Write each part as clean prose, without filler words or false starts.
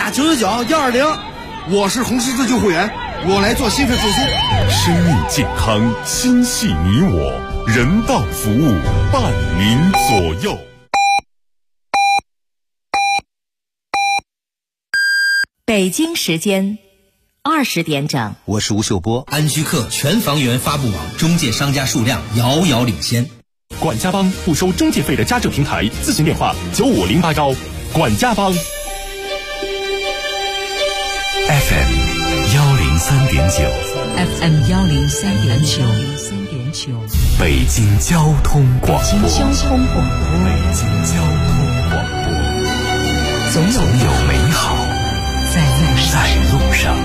加99-120。 我是红十字救护员，我来做心肺复苏。 生命健康，心系你我，人道服务，伴您左右。 北京时间20点整， 我是吴秀波。 安居客全房源发布网中介商家数量遥遥领先。 管家帮不收中介费的家政平台，咨询电话95081。管家帮。FM 103.9，FM 103.9， 北京交通广播， 北京交通广播，总有美好在路上。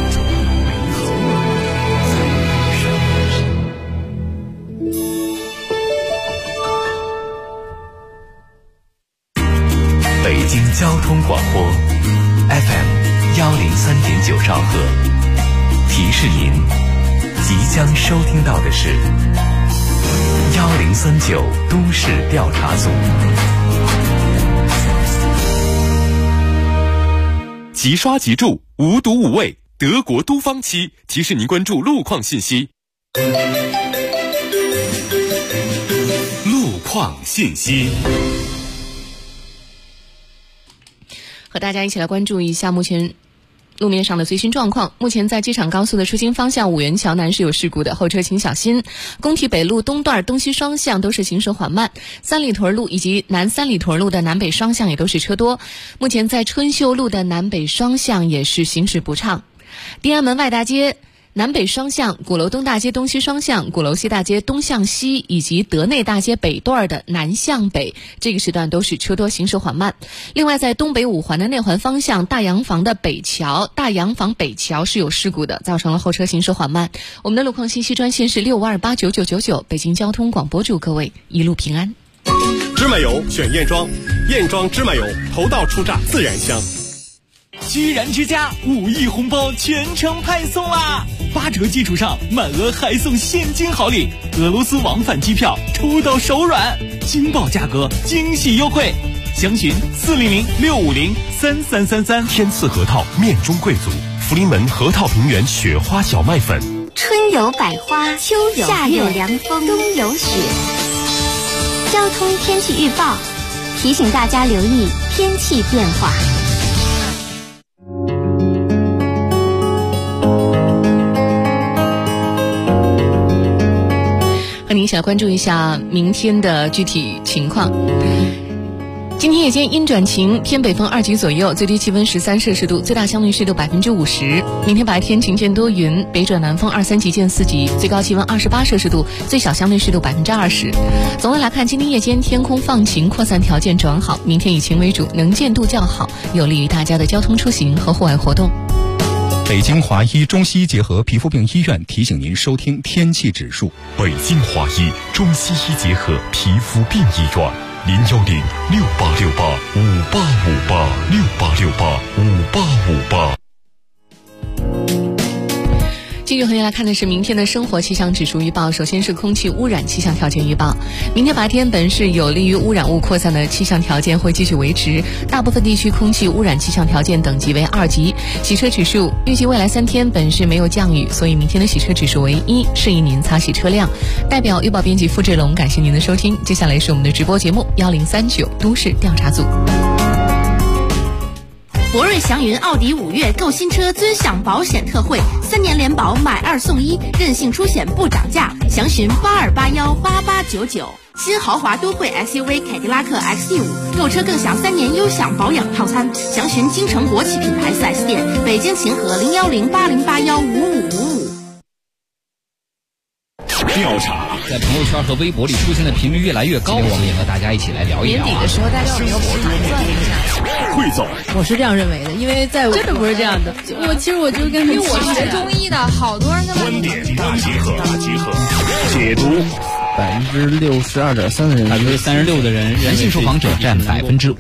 北京交通广播 FM 103.9兆赫，提示您即将收听到的是1039都市调查组。即刷即住，无毒无畏，德国都方漆提示您关注路况信息。路况信息。 和大家一起来关注一下目前路面上的最新状况。目前在机场高速的出京方向五元桥南是有事故的，后车请小心。工体北路东段东西双向都是行驶缓慢，三里屯路以及南三里屯路的南北双向也都是车多。目前在春秀路的南北双向也是行驶不畅。地安门外大街南北双向、鼓楼东大街东西双向、鼓楼西大街东向西以及德内大街北段的南向北，这个时段都是车多行驶缓慢。另外在东北五环的内环方向，大洋房的北桥是有事故的，造成了后车行驶缓慢。我们的路况信息专线是65289999，北京交通广播，祝各位一路平安。 芝麻油选燕庄，燕庄芝麻油头道出榨自然香。 居然之家5亿红包全程派送啦！8折基础上满额还送现金好礼，俄罗斯往返机票抽到手软，惊爆价格，惊喜优惠，详询400-650-3333。 天赐核桃面中贵族，福临门核桃平原雪花小麦粉。 春有百花，秋有夏有凉风，冬有雪。交通天气预报提醒大家留意天气变化。 和您一起来关注一下明天的具体情况。今天夜间阴转晴，偏北风2级左右，最低气温13摄氏度，最大相对湿度50%。明天白天晴间多云，北转南风2-3级见4级，最高气温28摄氏度，最小相对湿度20%。总的来看，今天夜间天空放晴，扩散条件转好，明天以晴为主，能见度较好，有利于大家的交通出行和户外活动。 北京华医中西医结合皮肤病医院提醒您收听天气指数。 北京华医中西医结合皮肤病医院，010-6868-5858，6868-5858。 继续和大家看的是明天的生活气象指数预报。首先是空气污染气象条件预报。明天白天本市有利于污染物扩散的气象条件会继续维持，大部分地区空气污染气象条件等级为2级。洗车指数预计未来3天本市没有降雨，所以明天的洗车指数为1，适宜您擦洗车辆。代表预报编辑付志龙，感谢您的收听。接下来是我们的直播节目1039都市调查组。 博瑞祥云奥迪5月购新车尊享保险特惠，3年联保买2送1，任性出险不涨价，详询82818899。新豪华都会 SUV 凯迪拉克 XT5 购车更享3年优享保养套餐，详询京城国企品牌 4S 店，北京秦河01080815555。 调查在朋友圈和微博里出现的频率越来越高，我们也和大家一起来聊一聊。 年底的时候，大家有没有盘算一下？ 汇总， 我是这样认为的，因为在我真的不是这样的。其实我就跟因为我学中医的，好多人他们观点大结合，解读。 62.3%的人 ，36%的人，人性受访者占53.1%。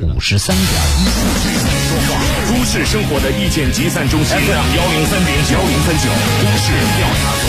都市生活的意见集散中心 FM 103.9 1039都市调查组。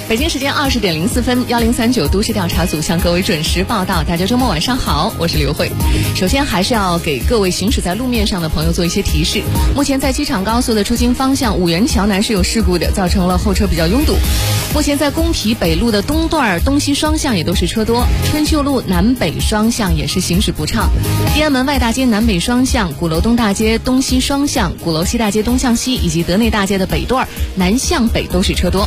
北京时间20点04分，1039都市调查组向各位准时报道。大家周末晚上好，我是刘慧。首先还是要给各位行驶在路面上的朋友做一些提示。目前在机场高速的出京方向五元桥南是有事故的，造成了后车比较拥堵。目前在工体北路的东段东西双向也都是车多，春秀路南北双向也是行驶不畅。天安门外大街南北双向、鼓楼东大街东西双向、鼓楼西大街东向西以及德内大街的北段南向北都是车多。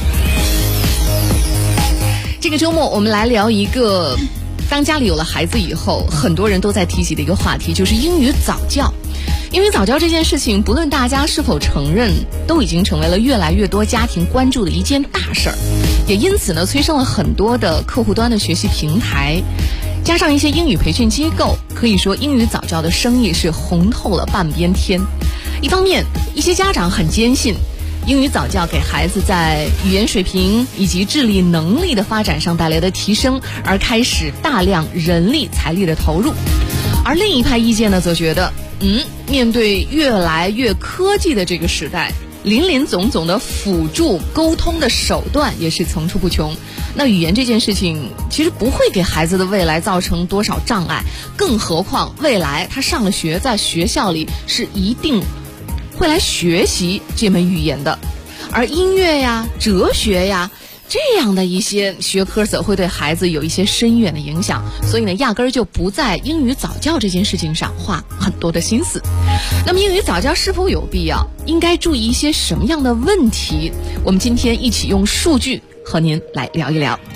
这个周末我们来聊一个当家里有了孩子以后很多人都在提及的一个话题，就是英语早教。英语早教这件事情，不论大家是否承认，都已经成为了越来越多家庭关注的一件大事儿，也因此呢催生了很多的客户端的学习平台，加上一些英语培训机构，可以说英语早教的生意是红透了半边天。一方面，一些家长很坚信英语早教给孩子在语言水平以及智力能力的发展上带来的提升，而开始大量人力财力的投入。而另一派意见呢，则觉得面对越来越科技的这个时代，林林总总的辅助沟通的手段也是层出不穷。那语言这件事情其实不会给孩子的未来造成多少障碍，更何况未来他上了学，在学校里是一定会来学习这门语言的。而音乐呀、哲学呀这样的一些学科则会对孩子有一些深远的影响，所以呢压根儿就不在英语早教这件事情上花很多的心思。那么英语早教是否有必要，应该注意一些什么样的问题，我们今天一起用数据和您来聊一聊。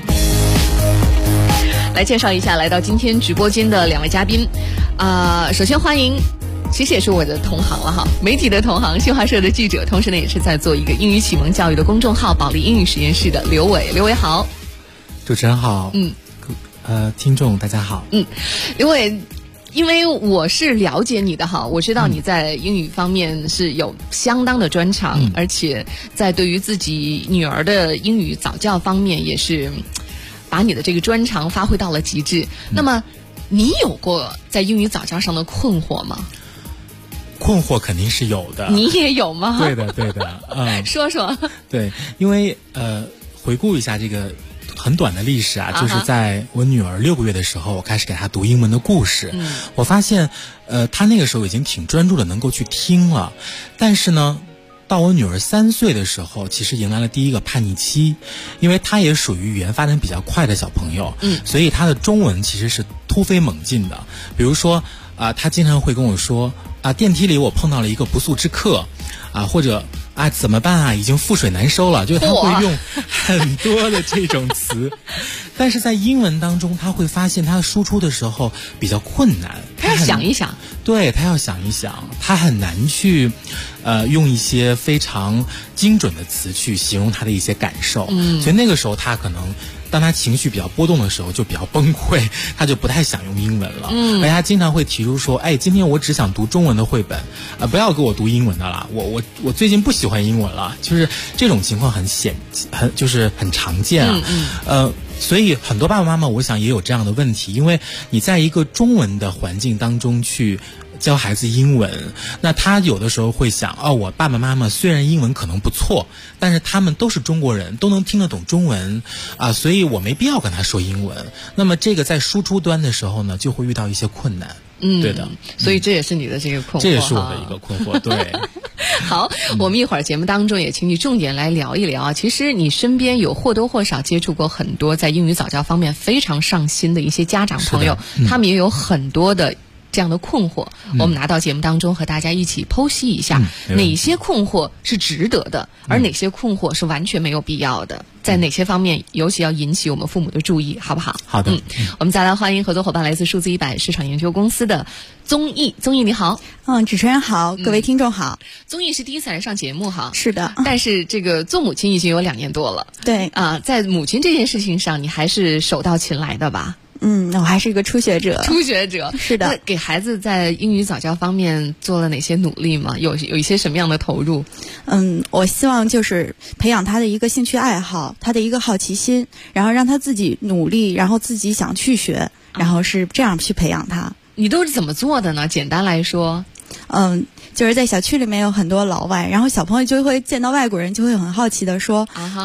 来介绍一下来到今天直播间的两位嘉宾。首先欢迎，其实也是我的同行了哈，媒体的同行，新华社的记者，同时呢也是在做一个英语启蒙教育的公众号保利英语实验室的刘伟。刘伟好。 主持人好。听众大家好。 刘伟，因为我是了解你的哈，我知道你在英语方面是有相当的专长，而且在对于自己女儿的英语早教方面也是把你的这个专长发挥到了极致。那么你有过在英语早教上的困惑吗？ 困惑肯定是有的。 你也有吗？ 对的说说。 对，因为回顾一下这个很短的历史啊，就是在我女儿6个月的时候，我开始给她读英文的故事。我发现她那个时候已经挺专注的能够去听了，但是呢到我女儿3岁的时候，其实迎来了第一个叛逆期，因为她也属于语言发展比较快的小朋友，所以她的中文其实是突飞猛进的。比如说她经常会跟我说电梯里我碰到了一个不速之客或者怎么办啊，已经覆水难收了，就是他会用很多的这种词但是在英文当中他会发现他输出的时候比较困难， 他要想一想。 对，他要想一想，他很难去用一些非常精准的词去形容他的一些感受。所以那个时候他可能当他情绪比较波动的时候就比较崩溃，他就不太想用英文了。而且他经常会提出说今天我只想读中文的绘本不要给我读英文的啦，我最近不喜欢英文了，就是这种情况很常见啊。所以很多爸爸妈妈我想也有这样的问题，因为你在一个中文的环境当中去教孩子英文，那他有的时候会想我爸爸妈妈虽然英文可能不错，但是他们都是中国人，都能听得懂中文所以我没必要跟他说英文。那么这个在输出端的时候呢，就会遇到一些困难。对的。 所以这也是你的这个困惑。 这也是我的一个困惑。对。 好，我们一会儿节目当中也请你重点来聊一聊其实你身边有或多或少接触过很多在英语早教方面非常上心的一些家长朋友，他们也有很多的这样的困惑，我们拿到节目当中和大家一起剖析一下哪些困惑是值得的，而哪些困惑是完全没有必要的，在哪些方面尤其要引起我们父母的注意，好不好？ 好的。 我们再来欢迎合作伙伴来自数字100市场研究公司的宗毅。宗毅你好。 主持人好，各位听众好。 宗毅是第一次来上节目哈。 是的。 但是这个做母亲已经有2年多了。 对。 在母亲这件事情上你还是手到擒来的吧？ 我还是一个初学者。 是的。给孩子在英语早教方面做了哪些努力吗？有一些什么样的投入？ 我希望就是培养他的一个兴趣爱好，他的一个好奇心，然后让他自己努力，然后自己想去学，然后是这样去培养他。 你都是怎么做的呢？简单来说。 就是在小区里面有很多老外，然后小朋友就会见到外国人就会很好奇的说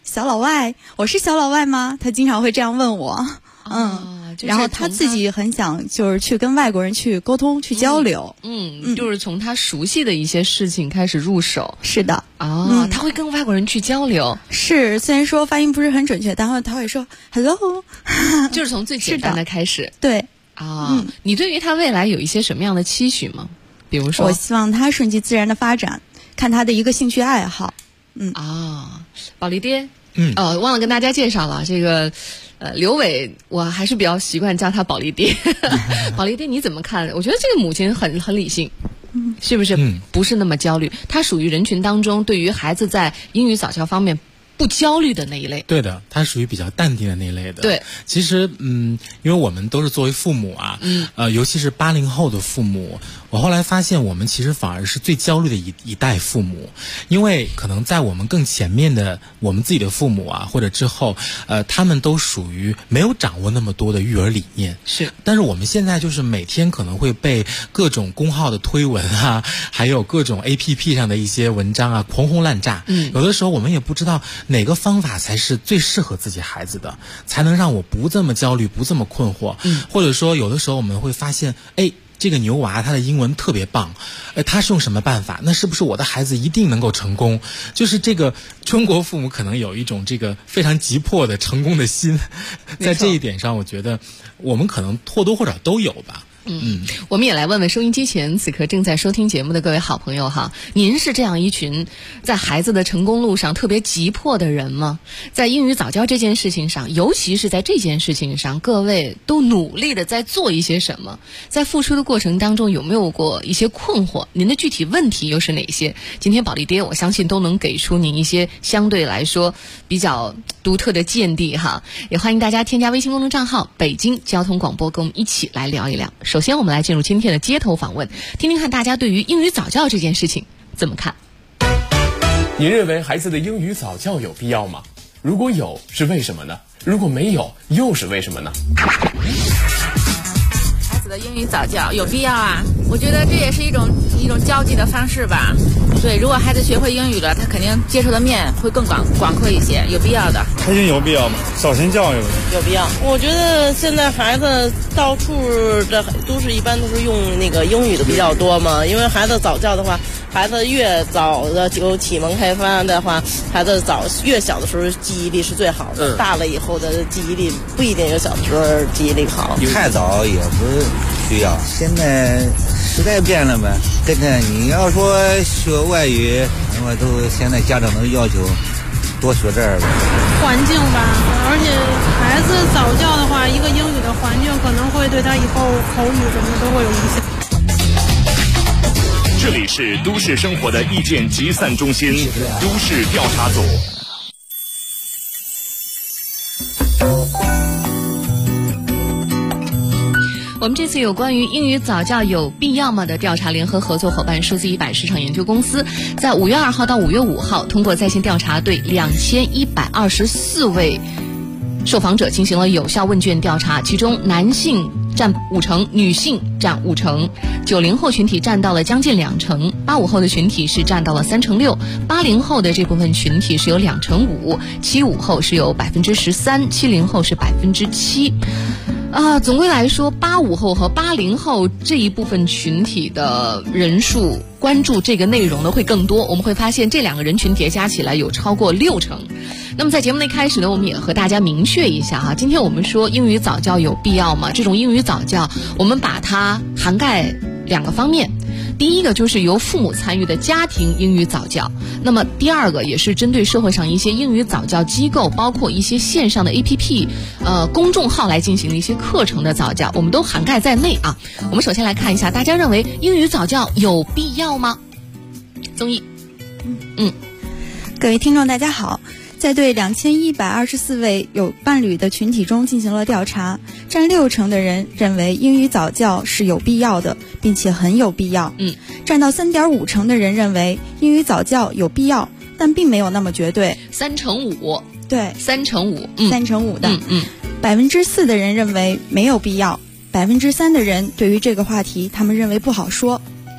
小老外，我是小老外吗？他经常会这样问我。然后他自己很想就是去跟外国人去沟通、去交流。 就是从他熟悉的一些事情开始入手。 是的。 他会跟外国人去交流。 是，虽然说发音不是很准确，但他会说 hello， 就是从最简单的开始。 对。 你对于他未来有一些什么样的期许吗？比如说， 我希望他顺其自然的发展，看他的一个兴趣爱好。 宝莉爹。忘了跟大家介绍了这个。刘伟，我还是比较习惯叫他宝莉爹。宝莉爹，你怎么看？我觉得这个母亲很理性，是不是？不是那么焦虑。她属于人群当中对于孩子在英语早教方面不焦虑的那一类。 对的，她属于比较淡定的那一类的。 对， 其实因为我们都是作为父母啊，尤其是80后的父母，我后来发现我们其实反而是最焦虑的一代父母，因为可能在我们更前面的我们自己的父母啊，或者之后，他们都属于没有掌握那么多的育儿理念。 是， 但是我们现在就是每天可能会被各种公号的推文啊，还有各种 APP 上的一些文章啊狂轰滥炸。有的时候我们也不知道哪个方法才是最适合自己孩子的，才能让我不这么焦虑，不这么困惑。或者说有的时候我们会发现，这个牛娃他的英文特别棒，他是用什么办法？那是不是我的孩子一定能够成功？就是这个中国父母可能有一种这个非常急迫的成功的心，在这一点上，我觉得我们可能或多或少都有吧。 我们也来问问收音机前此刻正在收听节目的各位好朋友哈，您是这样一群在孩子的成功路上特别急迫的人吗？在英语早教这件事情上，尤其是在这件事情上，各位都努力的在做一些什么？在付出的过程当中有没有过一些困惑？您的具体问题又是哪些？今天宝莉爹我相信都能给出您一些相对来说比较独特的见地哈。也欢迎大家添加微信公众账号北京交通广播，跟我们一起来聊一聊。首先我们来进入今天的街头访问，听听看大家对于英语早教这件事情怎么看。 您认为孩子的英语早教有必要吗？如果有，是为什么呢？如果没有，又是为什么呢？ 孩子的英语早教有必要啊，我觉得这也是一种交际的方式吧。对，如果孩子学会英语了，他肯定接触的面会更广阔一些，有必要的。 还是有必要吗？早先教育有必要。我觉得现在孩子到处的一般都是用那个英语的比较多嘛，因为孩子早教的话，孩子越早的有启蒙开发的话，孩子越小的时候记忆力是最好的，大了以后的记忆力不一定有小的时候记忆力好。 太早也不需要，现在时代变了呗，跟着你要说学外语，那么都现在家长都要求多学这儿呗。 环境吧，而且孩子早教的话，一个英语的环境可能会对他以后口语什么的都会有影响。 这里是都市生活的意见集散中心，都市调查组。 我们这次有关于英语早教有必要吗的调查联合合作伙伴数字100市场研究公司，在5月2号到5月5号，通过在线调查对2124位受访者进行了有效问卷调查，其中男性占50%，女性占50%，90后群体占到了将近20%，85后的群体是占到了6%，80后的这部分群体是有2%，75后是有13%，70后是7%。总归来说，85后和80后这一部分群体的人数关注这个内容的会更多。我们会发现这两个人群叠加起来有超过60%。那么在节目的开始呢，我们也和大家明确一下哈，今天我们说英语早教有必要吗？这种英语早教，我们把它涵盖2个方面。第一个就是由父母参与的家庭英语早教，那么第二个也是针对社会上一些英语早教机构，包括一些线上的 APP、公众号来进行的一些课程的早教，我们都涵盖在内啊。我们首先来看一下，大家认为英语早教有必要吗？综艺， 各位听众大家好。在对2124位有伴侣的群体中进行了调查，占60%的人认为英语早教是有必要的，并且很有必要。占到3.5%的人认为英语早教有必要，但并没有那么绝对。 3%， 对，3%的。4%的人认为没有必要，3%的人对于这个话题他们认为不好说。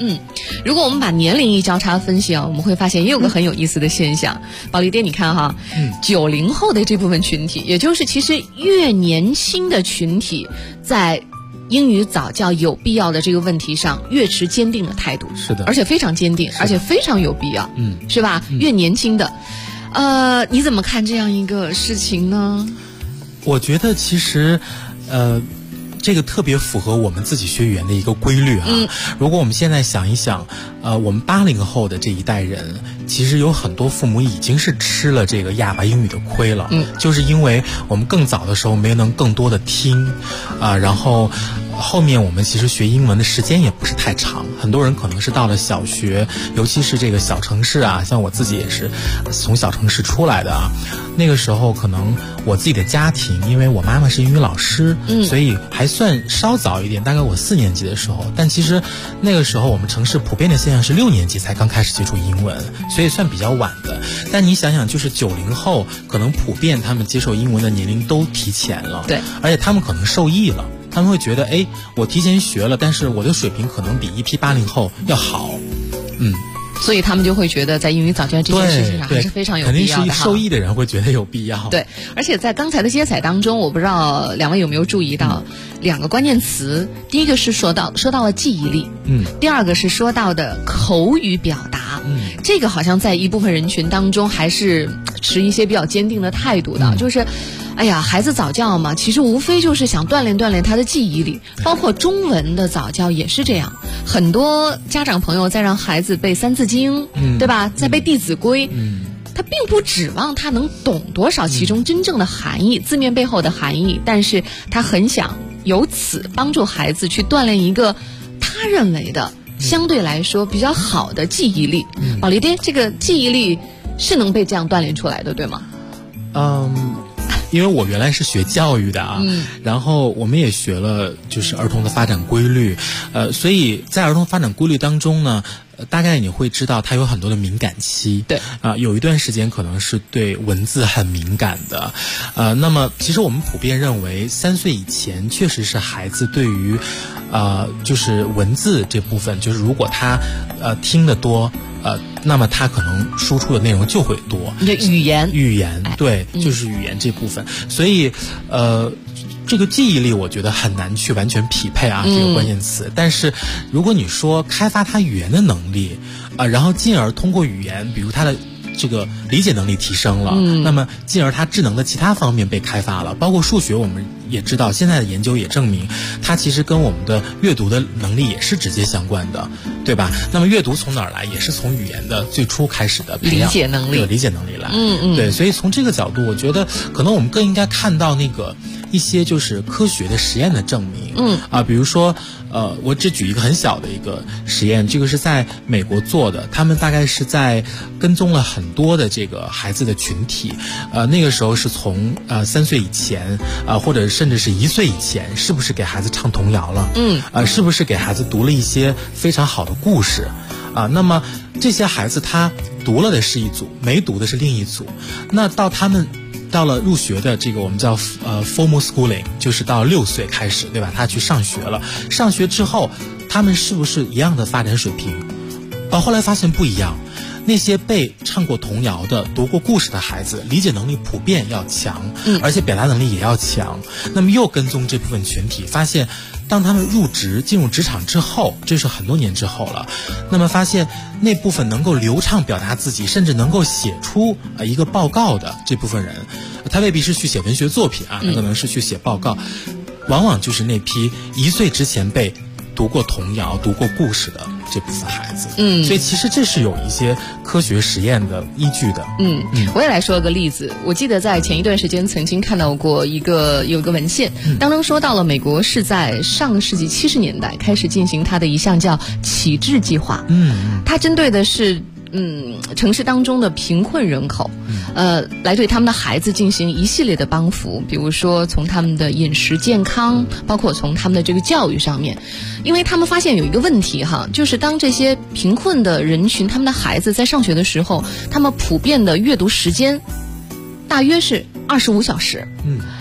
如果我们把年龄一交叉分析啊，我们会发现也有个很有意思的现象。宝丽爹，你看哈，90后的这部分群体，也就是其实越年轻的群体，在英语早教有必要的这个问题上，越持坚定的态度。 是的， 而且非常坚定，而且非常有必要。是吧？越年轻的，你怎么看这样一个事情呢？ 我觉得其实，这个特别符合我们自己学语言的一个规律啊。如果我们现在想一想，我们80后的这一代人，其实有很多父母已经是吃了这个哑巴英语的亏了。就是因为我们更早的时候没能更多的听，然后后面我们其实学英文的时间也不是太长，很多人可能是到了小学，尤其是这个小城市啊，像我自己也是从小城市出来的啊。那个时候可能我自己的家庭，因为我妈妈是英语老师，所以还算稍早一点，大概我4年级的时候。但其实那个时候我们城市普遍的现象是6年级才刚开始接触英文，所以算比较晚的。但你想想，就是90后可能普遍他们接受英文的年龄都提前了， 对， 而且他们可能受益了。他们会觉得，我提前学了，但是我的水平可能比一批80后要好， 所以他们就会觉得在英语早教这件事情上还是非常有必要的。 肯定是受益的人会觉得有必要。 对，而且在刚才的接彩当中，我不知道两位有没有注意到2个关键词。第一个是说到了记忆力，第二个是说到的口语表达。这个好像在一部分人群当中还是持一些比较坚定的态度的，就是孩子早教嘛，其实无非就是想锻炼锻炼他的记忆力，包括中文的早教也是这样。很多家长朋友在让孩子背三字经，对吧？在背弟子规，他并不指望他能懂多少其中真正的含义，字面背后的含义，但是他很想由此帮助孩子去锻炼一个他认为的相对来说比较好的记忆力。宝丽爹，这个记忆力是能被这样锻炼出来的，对吗？ 因为我原来是学教育的啊，然后我们也学了就是儿童的发展规律，所以在儿童发展规律当中呢，大概你会知道它有很多的敏感期。 对， 有一段时间可能是对文字很敏感的，那么其实我们普遍认为3岁以前确实是孩子对于就是文字这部分，就是如果他听得多，那么他可能输出的内容就会多。 语言对，就是语言这部分。所以这个记忆力我觉得很难去完全匹配啊，这个关键词。但是如果你说开发他语言的能力，然后进而通过语言，比如他的这个理解能力提升了，那么进而他智能的其他方面被开发了，包括数学，我们也知道现在的研究也证明，它其实跟我们的阅读的能力也是直接相关的，对吧？那么阅读从哪儿来？也是从语言的最初开始的培养理解能力来。对，所以从这个角度，我觉得可能我们更应该看到那个一些就是科学的实验的证明。比如说我只举一个很小的一个实验，这个是在美国做的，他们大概是在跟踪了很多的这个孩子的群体，那个时候是从3岁以前，或者甚至是1岁以前，是不是给孩子唱童谣了？是不是给孩子读了一些非常好的故事？那么这些孩子他读了的是一组，没读的是另一组。那到了入学的这个我们叫formal schooling， 就是到6岁开始，对吧？他去上学了，上学之后他们是不是一样的发展水平？后来发现不一样，那些被唱过童谣的、读过故事的孩子，理解能力普遍要强，而且表达能力也要强。那么又跟踪这部分群体，发现当他们进入职场之后，这是很多年之后了，那么发现那部分能够流畅表达自己，甚至能够写出一个报告的这部分人，他未必是去写文学作品啊，他可能是去写报告，往往就是那批1岁之前被读过童谣、读过故事的这部分孩子。所以其实这是有一些科学实验的依据的。 我也来说个例子。我记得在前一段时间曾经看到过有一个文献，当中说到了美国是在上个世纪70年代开始进行它的一项叫启智计划。它针对的是城市当中的贫困人口，来对他们的孩子进行一系列的帮扶，比如说从他们的饮食健康，包括从他们的这个教育上面。因为他们发现有一个问题哈，就是当这些贫困的人群，他们的孩子在上学的时候，他们普遍的阅读时间大约是25小时。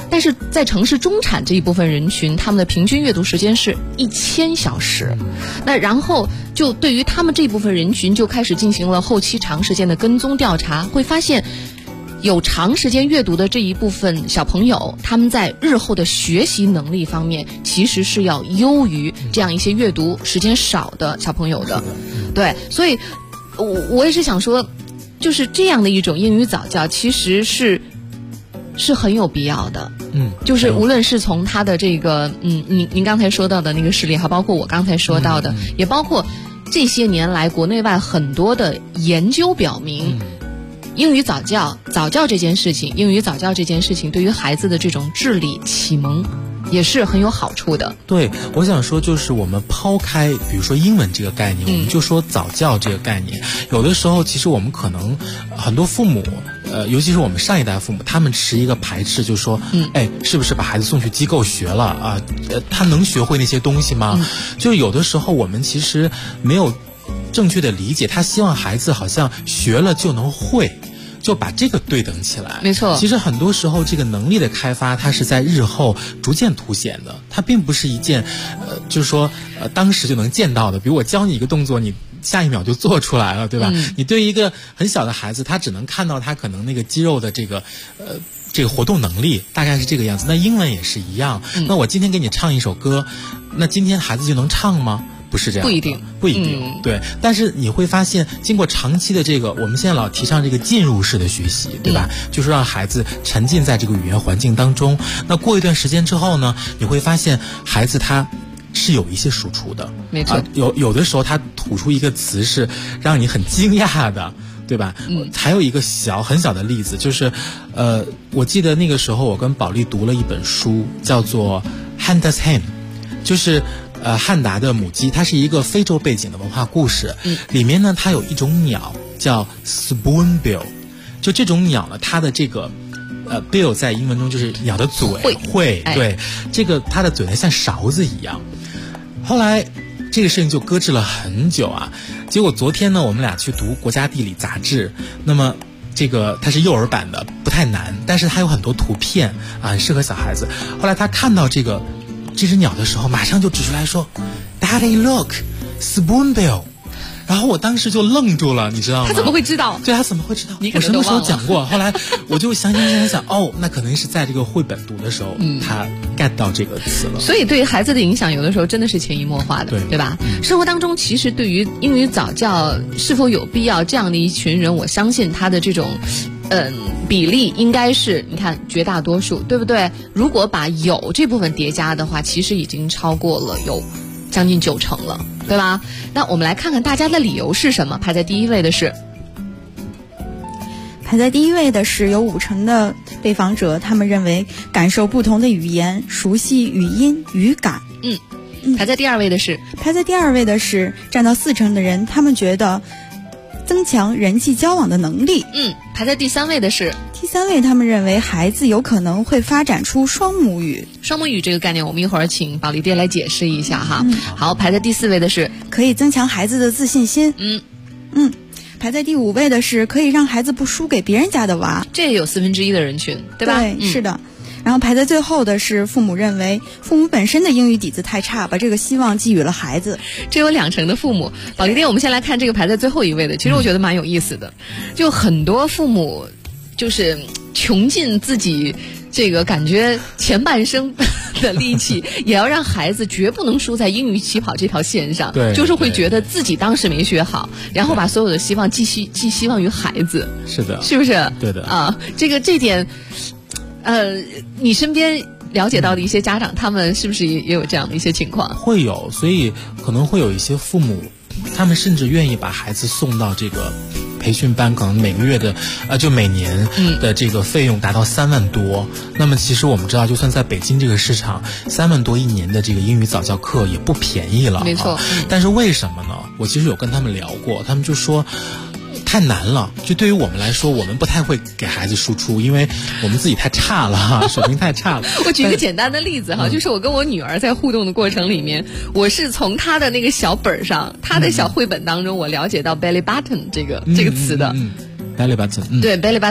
但是在城市中产这一部分人群，他们的平均阅读时间是1000小时。那然后就对于他们这一部分人群就开始进行了后期长时间的跟踪调查，会发现有长时间阅读的这一部分小朋友，他们在日后的学习能力方面其实是要优于这样一些阅读时间少的小朋友的。对，所以我也是想说，就是这样的一种英语早教其实是很有必要的。就是无论是从他的这个您刚才说到的那个事例，还包括我刚才说到的，也包括这些年来国内外很多的研究表明，英语早教这件事情，英语早教这件事情对于孩子的这种智力启蒙也是很有好处的。 对，我想说就是我们抛开比如说英文这个概念，我们就说早教这个概念。有的时候其实我们可能很多父母尤其是我们上一代父母，他们持一个排斥，就是说是不是把孩子送去机构学了啊？他能学会那些东西吗？就有的时候我们其实没有正确的理解，他希望孩子好像学了就能会，就把这个对等起来。 没错， 其实很多时候这个能力的开发，它是在日后逐渐凸显的，它并不是一件就是说当时就能见到的。比如我教你一个动作，你下一秒就做出来了，对吧？你对于一个很小的孩子，他只能看到他可能那个肌肉的这个活动能力，大概是这个样子。那英文也是一样。那我今天给你唱一首歌，那今天孩子就能唱吗？不是这样，不一定，对。但是你会发现，经过长期的这个，我们现在老提倡这个进入式的学习，对吧？就是让孩子沉浸在这个语言环境当中。那过一段时间之后呢，你会发现孩子他是有一些输出的， 没错。 有的时候他吐出一个词是让你很惊讶的，对吧？还有一个很小的例子，就是我记得那个时候我跟宝莉读了一本书，叫做《Handa's Hymn》，就是汉达的母鸡，它是一个非洲背景的文化故事。里面呢，它有一种鸟叫 spoonbill， 就这种鸟呢，它的这个bill 在英文中就是鸟的嘴，会对这个它的嘴呢像勺子一样。后来这个事情就搁置了很久啊，结果昨天呢，我们俩去读《国家地理》杂志，那么这个它是幼儿版的，不太难，但是它有很多图片啊，很适合小孩子。后来他看到这只鸟的时候，马上就指出来说 Daddy look spoonbill， 然后我当时就愣住了，你知道吗？ 他怎么会知道？ 对，他怎么会知道？ 你可能都忘了。 我什么时候讲过？后来我就想，那可能是在这个绘本读的时候，他 get 到这个词了。 所以对于孩子的影响，有的时候真的是潜移默化的，对吧？生活当中其实对于英语早教是否有必要这样的一群人，我相信他的这种比例应该是你看绝大多数，对不对？如果把有这部分叠加的话，其实已经超过了有将近90%了，对吧？那我们来看看大家的理由是什么。排在第一位的是有50%的被访者，他们认为感受不同的语言，熟悉语音语感。 排在第二位的是占到40%的人，他们觉得增强人际交往的能力。 排在第三位的是他们认为孩子有可能会发展出双母语。 双母语这个概念，我们一会儿请宝莉爹来解释一下哈。好，排在第4位的是可以增强孩子的自信心。排在第5位的是可以让孩子不输给别人家的娃。 这也有1/4的人群，对吧？ 对，是的。然后排在最后的是父母认为父母本身的英语底子太差，把这个希望寄予了孩子。 这有2成的父母。宝莉爹，我们先来看这个排在最后一位的，其实我觉得蛮有意思的。就很多父母就是穷尽自己这个感觉前半生的力气，也要让孩子绝不能输在英语起跑这条线上。 对， 就是会觉得自己当时没学好，然后把所有的希望寄希望于孩子。 是的， 是不是？ 对的啊，这点。你身边了解到的一些家长，他们是不是也有这样的一些情况？ 会有，所以可能会有一些父母，他们甚至愿意把孩子送到这个培训班，可能每个月的就每年的这个费用达到3万多。那么其实我们知道，就算在北京这个市场，3万多一年的这个英语早教课也不便宜了。 没错。 但是为什么呢？我其实有跟他们聊过，他们就说太难了，就对于我们来说，我们不太会给孩子输出，因为我们自己太差了，水平太差了。 我举一个简单的例子哈，就是我跟我女儿在互动的过程里面，我是从她的那个小本上，她的小绘本当中，我了解到 belly button 这个词的。 belly button， 对 belly button，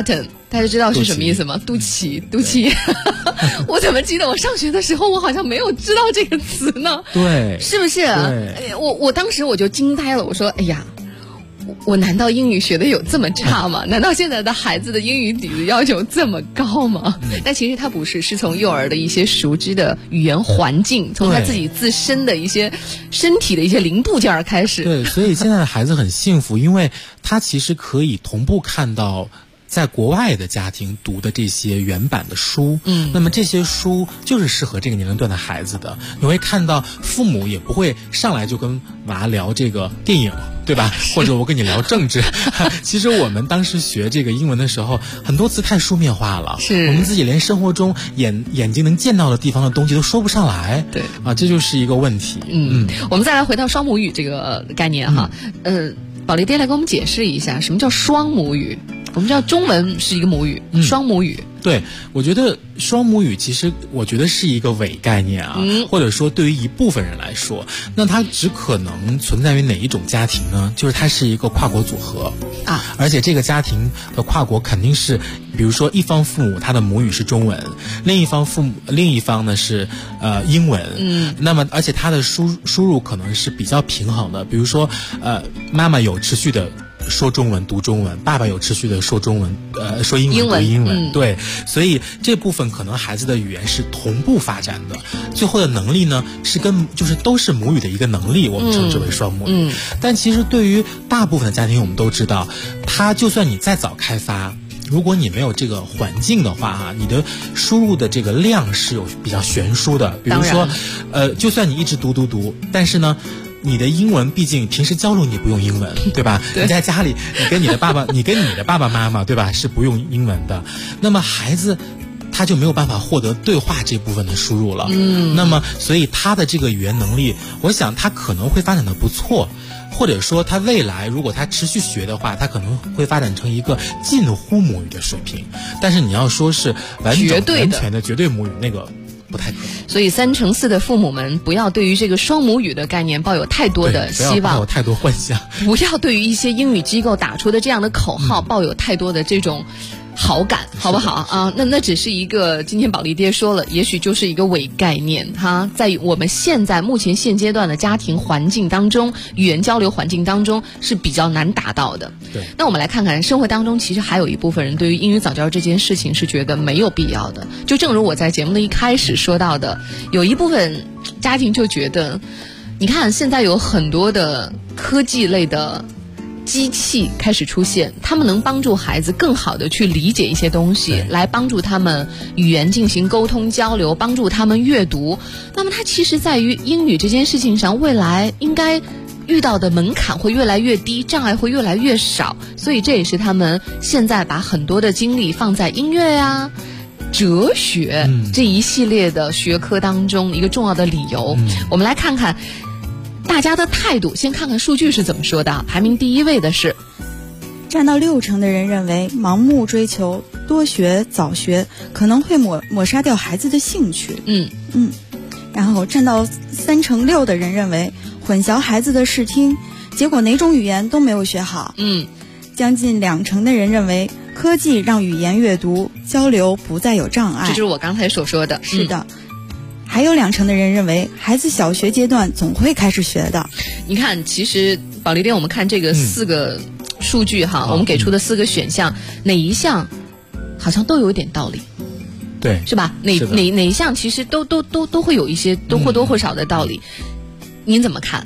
大家知道是什么意思吗？肚脐。我怎么记得我上学的时候，我好像没有知道这个词呢？ 对， 是不是？ 对， 我当时我就惊呆了，我说：“哎呀，我难道英语学的有这么差吗？难道现在的孩子的英语底子要求这么高吗？”但其实他不是，是从幼儿的一些熟知的语言环境，从他自己自身的一些身体的一些零部件开始。 对，所以现在的孩子很幸福，因为他其实可以同步看到在国外的家庭读的这些原版的书，那么这些书就是适合这个年龄段的孩子的。你会看到父母也不会上来就跟娃聊这个电影，对吧？或者我跟你聊政治。其实我们当时学这个英文的时候，很多词太书面化了， 是我们自己连生活中眼睛能见到的地方的东西都说不上来， 对啊，这就是一个问题。 我们再来回到双母语这个概念哈，宝莉爹来给我们解释一下什么叫双母语。我们知道中文是一个母语，双母语。 对，我觉得双母语其实我觉得是一个伪概念啊，或者说对于一部分人来说，那它只可能存在于哪一种家庭呢？就是它是一个跨国组合啊， 而且这个家庭的跨国肯定是，比如说一方父母他的母语是中文，另一方呢是英文，那么而且他的输入可能是比较平衡的，比如说妈妈有持续的说中文读中文，爸爸有持续的说中文说英文读英文，对，所以这部分可能孩子的语言是同步发展的，最后的能力呢是就是都是母语的一个能力，我们称之为双母语。但其实对于大部分的家庭，我们都知道，他就算你再早开发，如果你没有这个环境的话你的输入的这个量是有比较悬殊的。比如说就算你一直读，但是呢你的英文毕竟平时交流你不用英文，对吧？你在家里你跟你的爸爸妈妈，对吧，是不用英文的，那么孩子他就没有办法获得对话这部分的输入了。那么所以他的这个语言能力，我想他可能会发展的不错，或者说他未来如果他持续学的话，他可能会发展成一个近乎母语的水平。但是你要说是完全的绝对母语，那个不太可能。 所以3乘4的父母们不要对于这个双母语的概念抱有太多的希望， 不要抱有太多幻想， 不要对于一些英语机构打出的这样的口号抱有太多的这种好感，好不好啊？那只是一个，今天宝莉爹说了，也许就是一个伪概念哈，在我们目前现阶段的家庭环境当中，语言交流环境当中是比较难达到的。 对， 那我们来看看生活当中，其实还有一部分人对于英语早教这件事情是觉得没有必要的。就正如我在节目的一开始说到的，有一部分家庭就觉得，你看现在有很多的科技类的机器开始出现，他们能帮助孩子更好的去理解一些东西，来帮助他们语言进行沟通交流，帮助他们阅读。那么它其实在于英语这件事情上，未来应该遇到的门槛会越来越低，障碍会越来越少，所以这也是他们现在把很多的精力放在音乐呀、哲学这一系列的学科当中一个重要的理由。我们来看看大家的态度，先看看数据是怎么说的。排名第1位的是， 占到60%的人认为盲目追求多学早学可能会抹杀掉孩子的兴趣。然后占到36%的人认为混淆孩子的视听，结果哪种语言都没有学好。将近20%的人认为科技让语言阅读交流不再有障碍， 这就是我刚才所说的。 是的。还有20%的人认为孩子小学阶段总会开始学的。 你看，其实宝莉爹，我们看这个4个数据哈，我们给出的4个选项，哪一项好像都有一点道理， 对， 是吧？哪一项其实都会有一些都或多或少的道理。您怎么看？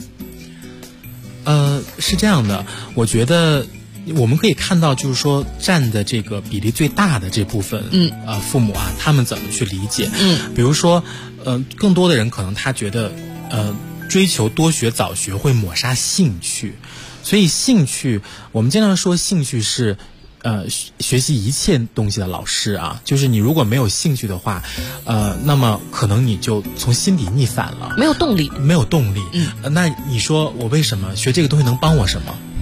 是这样的，我觉得我们可以看到，就是说占的这个比例最大的这部分，父母啊，他们怎么去理解？比如说，更多的人可能他觉得，追求多学早学会抹杀兴趣，所以兴趣，我们经常说兴趣是，学习一切东西的老师啊，就是你如果没有兴趣的话，那么可能你就从心底逆反了， 没有动力。 那你说我为什么学这个东西能帮我什么？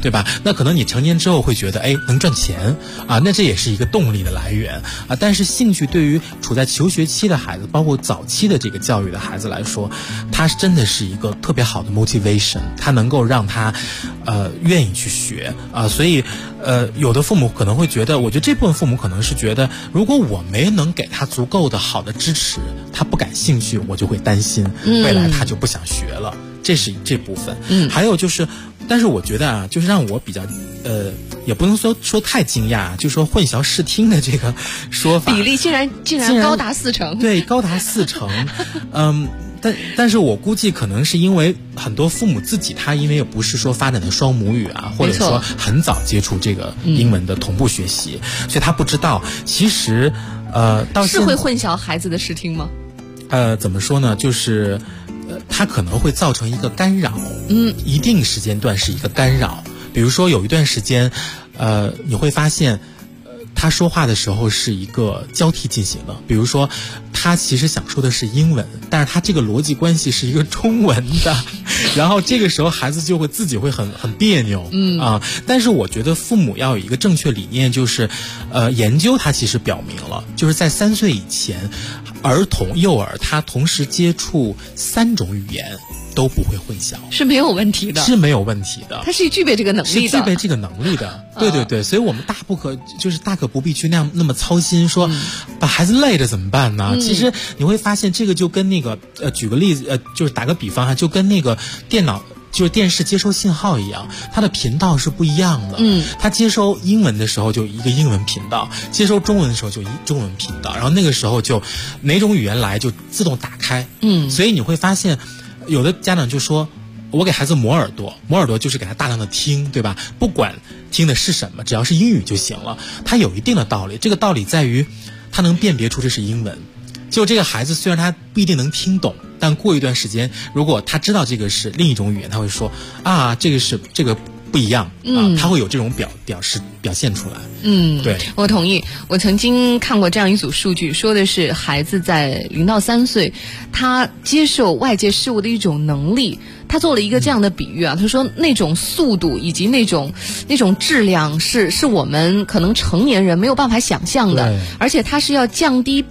对吧？那可能你成年之后会觉得，能赚钱啊，那这也是一个动力的来源啊。但是兴趣对于处在求学期的孩子，包括早期的这个教育的孩子来说，它真的是一个特别好的 motivation， 它能够让他愿意去学啊。所以有的父母可能会觉得，我觉得这部分父母可能是觉得，如果我没能给他足够的好的支持，他不感兴趣，我就会担心未来他就不想学了。这是这部分。还有就是，但是我觉得啊，就是让我比较也不能说太惊讶，就是说混淆视听的这个说法比例竟然高达40%， 对，高达40%。但是我估计可能是因为很多父母自己他因为也不是说发展的双母语啊，或者说很早接触这个英文的同步学习，所以他不知道其实到是会混淆孩子的视听吗？ 怎么说呢？就是它可能会造成一个干扰，一定时间段是一个干扰。比如说有一段时间，你会发现。他说话的时候是一个交替进行的，比如说他其实想说的是英文，但是他这个逻辑关系是一个中文的，然后这个时候孩子就会自己会很别扭，但是我觉得父母要有一个正确理念，就是研究它其实表明了，就是在3岁以前，幼儿他同时接触3种语言都不会混淆， 是没有问题的， 是没有问题的， 他是具备这个能力的， 是具备这个能力的，对，所以我们大可不必去那么操心，说把孩子累着怎么办呢？其实你会发现，这个就跟那个举个例子，就是打个比方哈，就跟那个就是电视接收信号一样，它的频道是不一样的。它接收英文的时候就一个英文频道，接收中文的时候就中文频道，然后那个时候就哪种语言来就自动打开。所以你会发现。有的家长就说，我给孩子磨耳朵就是给他大量的听，对吧？不管听的是什么，只要是英语就行了。它有一定的道理，这个道理在于他能辨别出这是英文。就这个孩子虽然他不一定能听懂，但过一段时间，如果他知道这个是另一种语言，他会说啊，这个不一样啊，他会有这种表现出来。对， 我同意。我曾经看过这样一组数据，说的是孩子在0到3岁，他接受外界事物的一种能力。他做了一个这样的比喻啊，他说那种速度以及那种质量是我们可能成年人没有办法想象的，而且他是要降低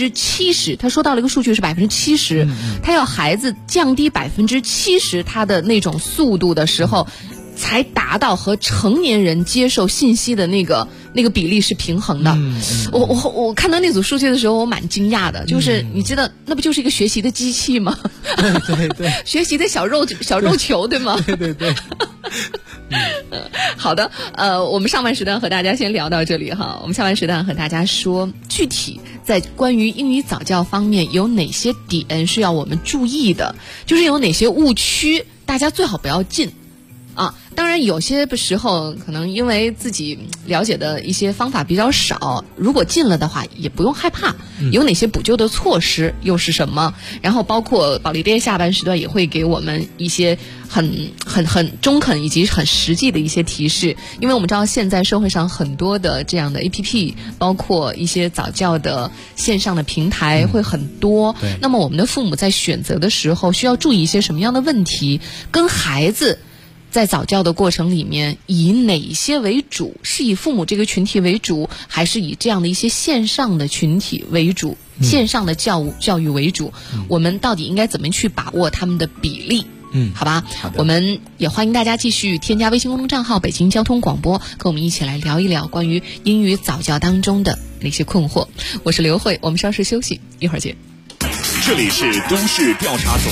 70%。他说到了一个数据是70%，他要孩子降低70%他的那种速度的时候。才达到和成年人接受信息的那个比例是平衡的。我看到那组数据的时候，我蛮惊讶的，就是你知道，那不就是一个学习的机器吗？ 对， 学习的小肉球，对吗？ 对。 好的，我们上半时段和大家先聊到这里哈。我们下半时段和大家说，具体在关于英语早教方面有哪些点是要我们注意的，就是有哪些误区，大家最好不要进。当然有些时候可能因为自己了解的一些方法比较少，如果进了的话也不用害怕。有哪些补救的措施又是什么？然后包括保利爹下半时段也会给我们一些很中肯以及很实际的一些提示。因为我们知道现在社会上很多的这样的 APP， 包括一些早教的线上的平台会很多。那么我们的父母在选择的时候需要注意一些什么样的问题？跟孩子在早教的过程里面以哪些为主？是以父母这个群体为主，还是以这样的一些线上的群体为主，线上的教育为主？我们到底应该怎么去把握他们的比例？好吧，我们也欢迎大家继续添加微信公众账号北京交通广播，跟我们一起来聊一聊关于英语早教当中的那些困惑。我是刘慧，我们稍事休息，一会儿见。 这里是都市调查组。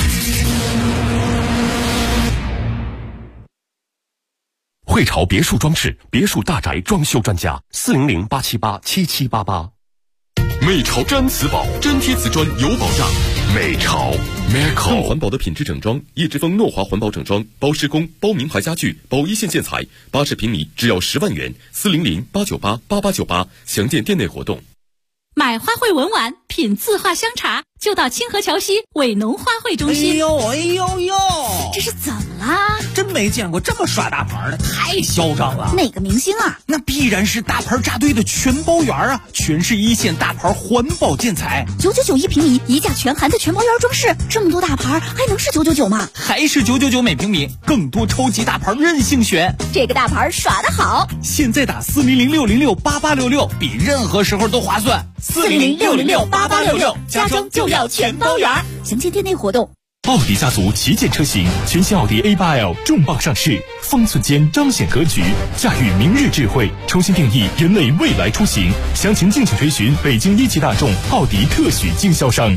汇潮别墅装饰别墅大宅装修专家400-878-7788。美潮真瓷宝，真贴瓷砖有保障。美潮 Merco 更环保的品质整装，叶之峰诺华环保整装，包施工，包名牌家具，包一线建材，80平米只要10万元。400-898-8898，详见店内活动。 买花卉文玩，品字画香茶，就到清河桥西伟农花卉中心。 哎呦， 这是怎么啦？ 真没见过这么耍大牌的，太嚣张了。 哪个明星啊？ 那必然是大牌扎堆的全包圆啊，全是一线大牌环保建材。 999一平米，一价全含的全包圆装饰，这么多大牌还能是999吗？ 还是999每平米，更多超级大牌任性选。 这个大牌耍得好， 现在打400-606-8866，比任何时候都划算。 400-606-8866，家装就要全包圆。详见店内活动。 奥迪家族旗舰车型，全新奥迪 A8L 重磅上市，方寸间彰显格局，驾驭明日智慧，重新定义人类未来出行。详情敬请垂询北京一汽大众奥迪特许经销商。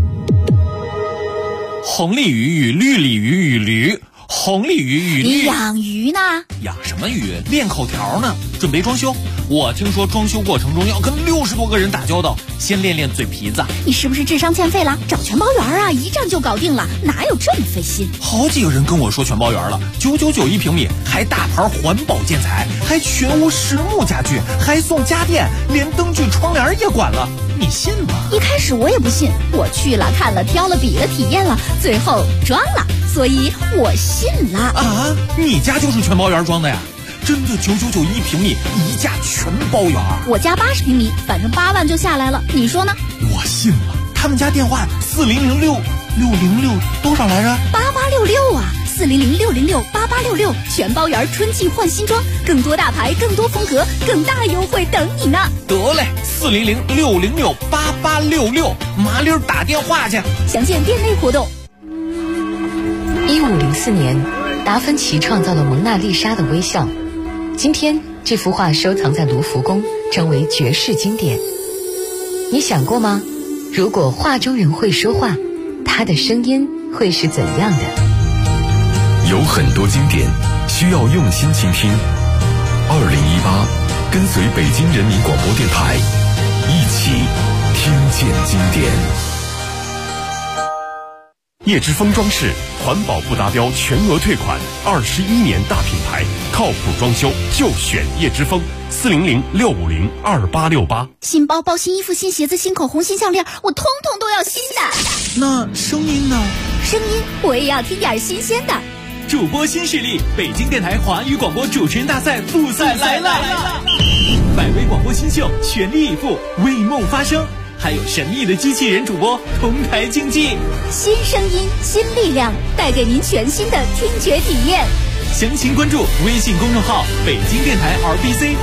红鲤鱼与绿鲤鱼与驴，红鲤鱼与绿。 你养鱼呢？ 养什么鱼？练口条呢，准备装修。我听说装修过程中要跟60多个人打交道，先练练嘴皮子。 你是不是智商欠费了？找全包圆啊，一站就搞定了，哪有这么费心？ 好几个人跟我说全包圆了，999一平米，还大牌环保建材，还全屋实木家具，还送家电，连灯具窗帘也管了，你信吗？ 一开始我也不信，我去了看了挑了比了体验了，最后装了，所以我信了。 啊，你家就是全包圆装的呀？真的999一平米，一价全包圆。 我家80平米，反正8万就下来了，你说呢？ 我信了。他们家电话4006多少来着 ？8866啊，400-606-8866，全包圆春季换新装，更多大牌，更多风格，更大优惠等你呢。 得嘞，400-606-8866，麻溜打电话去。 详见店内活动。 1504年，达芬奇创造了蒙娜丽莎的微笑。今天，这幅画收藏在卢浮宫，成为绝世经典。你想过吗？如果画中人会说话，他的声音会是怎样的？ 有很多经典需要用心倾听。2018，跟随北京人民广播电台，一起听见经典。叶之峰装饰，环保不达标全额退款，21年大品牌，靠谱装修就选叶之峰。400-650-2868。 新包包、新衣服、新鞋子、新口红、新项链，我通通都要新的。 那声音呢？ 声音我也要听点新鲜的。 主播新势力，北京电台华语广播主持人大赛复赛来了！100位广播新秀全力以赴，为梦发声。还有神秘的机器人主播同台竞技， 新声音新力量，带给您全新的听觉体验。 详情关注微信公众号北京电台 RBC。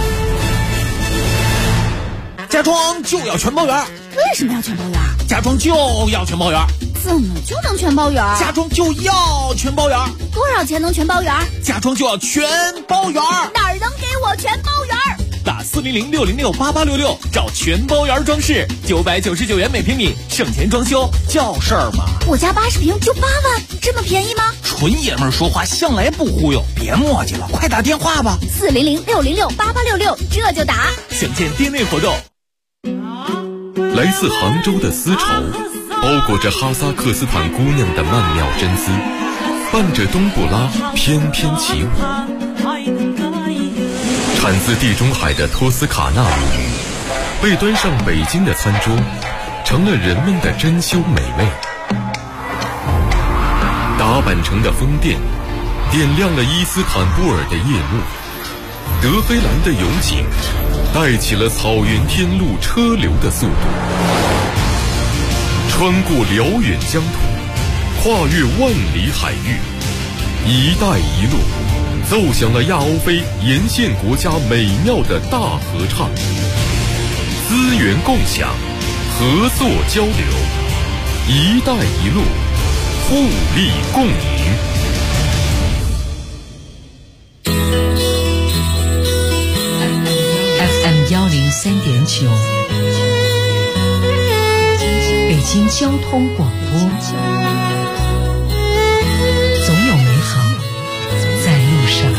家装就要全包圆。 为什么要全包圆？ 家装就要全包圆。 怎么就能全包圆？ 家装就要全包圆。 多少钱能全包圆？ 家装就要全包圆。 哪儿能给我全包圆？ 打400-606-8866，找全包圆装饰，999元每平米，省钱装修叫事儿吗？ 我家80平就8万，这么便宜吗？ 纯爷们儿说话向来不忽悠，别磨叽了，快打电话吧。 400-606-8866，这就打。 详见店内活动。 来自杭州的丝绸，包裹着哈萨克斯坦姑娘的曼妙真姿，伴着冬不拉翩翩起舞。产自地中海的托斯卡纳米，被端上北京的餐桌，成了人们的珍馐美味。打扮成的风电，点亮了伊斯坦布尔的夜幕。德黑兰的油井，带起了草原天路车流的速度。穿过辽远疆土，跨越万里海域，一带一路奏响了亚欧非沿线国家美妙的大合唱。资源共享，合作交流，一带一路，互利共赢。 FM103.9，北京交通广播，总有美好在路上。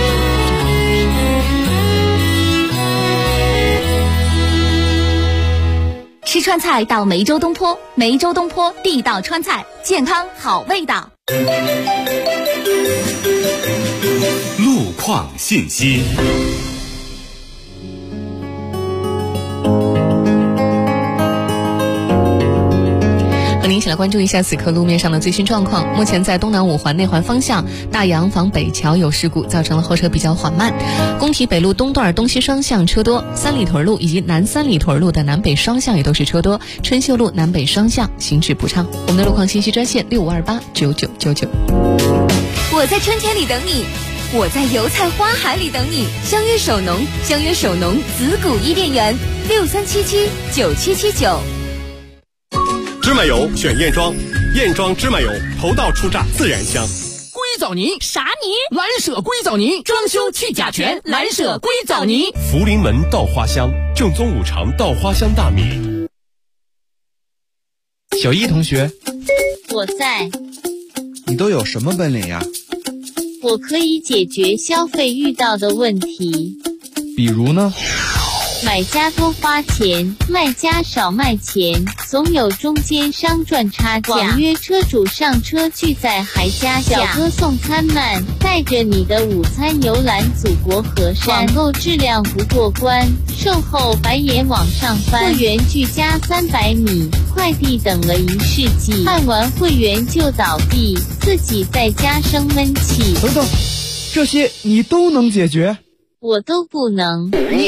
吃川菜到梅州东坡，梅州东坡地道川菜，健康好味道。 路况信息。 和您一起来来关注一下此刻路面上的最新状况。目前在东南五环内环方向大洋坊北桥有事故，造成了后车比较缓慢。工体北路东段东西双向车多，三里屯路以及南三里屯路的南北双向也都是车多，春秀路南北双向行驶不畅。我们的路况信息专线65289999。 我在春天里等你，我在油菜花海里等你。相约首农，相约首农子谷伊甸园，63779779。 芝麻油选燕庄，燕庄芝麻油头道初榨，自然香。 硅藻泥啥泥？蓝舍硅藻泥，装修去甲醛，蓝舍硅藻泥。 福临门稻花香，正宗五常稻花香大米。 小一同学， 我在。 你都有什么本领呀？ 我可以解决消费遇到的问题。 比如呢？ 买家多花钱，卖家少卖钱，总有中间商赚差价。网约车主上车拒载还加价，小哥送餐慢，带着你的午餐游览祖国河山。网购质量不过关，售后白眼往上翻。会员距家300米，快递等了1世纪，办完会员就倒闭，自己在家生闷气。 等等，这些你都能解决？ 我都不能。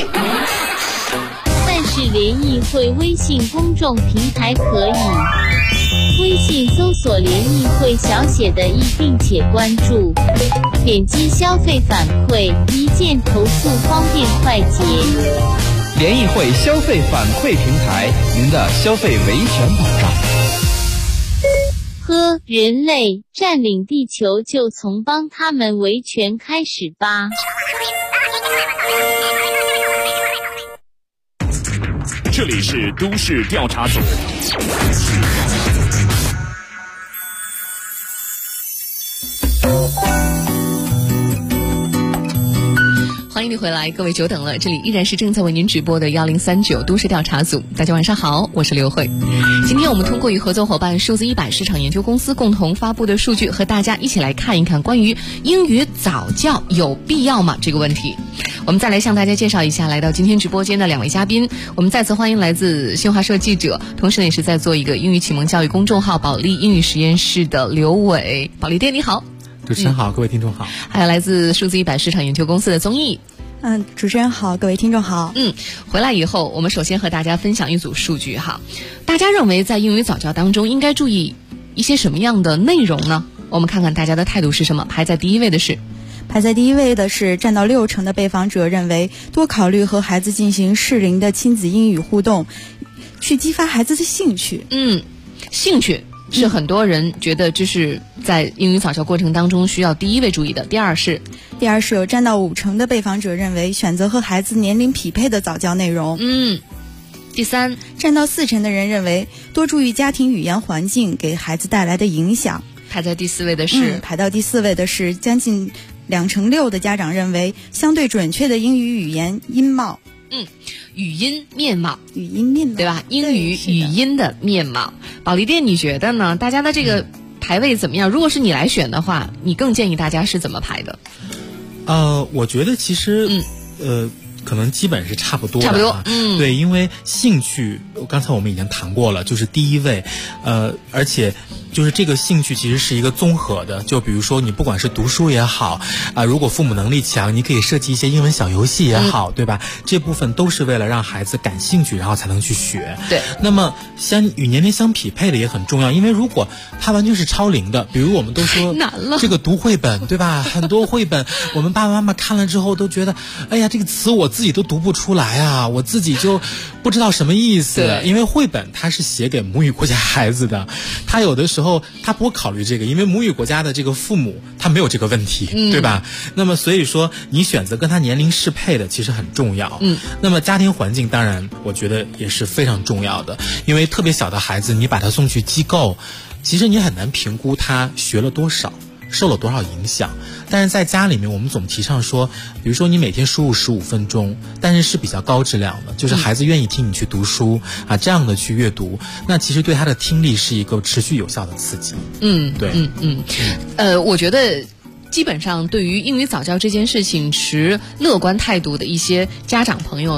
但是联谊会微信公众平台可以，微信搜索联谊会小写的“易”并且关注，点击消费反馈，一键投诉，方便快捷。 联谊会消费反馈平台，您的消费维权保障。 呵，人类占领地球就从帮他们维权开始吧。 这里是都市调查组。 欢迎你回来，各位久等了，这里依然是正在为您直播的1039都市调查组。大家晚上好，我是刘慧。今天我们通过与合作伙伴数字100市场研究公司共同发布的数据，和大家一起来看一看关于英语早教有必要吗这个问题。我们再来向大家介绍一下来到今天直播间的2位嘉宾。我们再次欢迎来自新华社记者，同时呢也是在做一个英语启蒙教育公众号保利英语实验室的刘伟。保利爹你好。 主持人好，各位听众好。 还有来自数字100市场研究公司的宗毅。 主持人好，各位听众好。 回来以后，我们首先和大家分享一组数据哈。大家认为在英语早教当中应该注意一些什么样的内容呢？我们看看大家的态度是什么。排在第一位的是占到60%的被访者认为多考虑和孩子进行适龄的亲子英语互动，去激发孩子的兴趣。 兴趣是很多人觉得这是在英语早教过程当中需要第一位注意的。第二是有占到50%的被访者认为选择和孩子年龄匹配的早教内容。 第三， 占到40%的人认为多注意家庭语言环境给孩子带来的影响。 排到第4位的是将近26%的家长认为相对准确的英语语言音貌。语音面貌， 对吧？英语语音的面貌。保利店，你觉得呢？大家的这个排位怎么样？如果是你来选的话，你更建议大家是怎么排的？ 我觉得其实可能基本是差不多的。对，因为兴趣刚才我们已经谈过了，就是第一位，而且就是这个兴趣其实是一个综合的，就比如说你不管是读书也好如果父母能力强，你可以设计一些英文小游戏也好，对吧？这部分都是为了让孩子感兴趣，然后才能去学。 对。 那么与年龄相匹配的也很重要，因为如果他完全是超龄的，比如我们都说难了这个读绘本，对吧？很多绘本我们爸爸妈妈看了之后都觉得，哎呀，这个词我自己都读不出来啊，我自己就不知道什么意思。 对。 因为绘本它是写给母语国家孩子的，他有的时候他不会考虑这个，因为母语国家的这个父母他没有这个问题，对吧？那么所以说你选择跟他年龄适配的其实很重要。那么家庭环境当然我觉得也是非常重要的，因为特别小的孩子你把他送去机构，其实你很难评估他学了多少，受了多少影响。但是在家里面我们总提倡说，比如说你每天输入15分钟，但是比较高质量的，就是孩子愿意听你去读书这样的去阅读，那其实对他的听力是一个持续有效的刺激。 我觉得基本上对于英语早教这件事情持乐观态度的一些家长朋友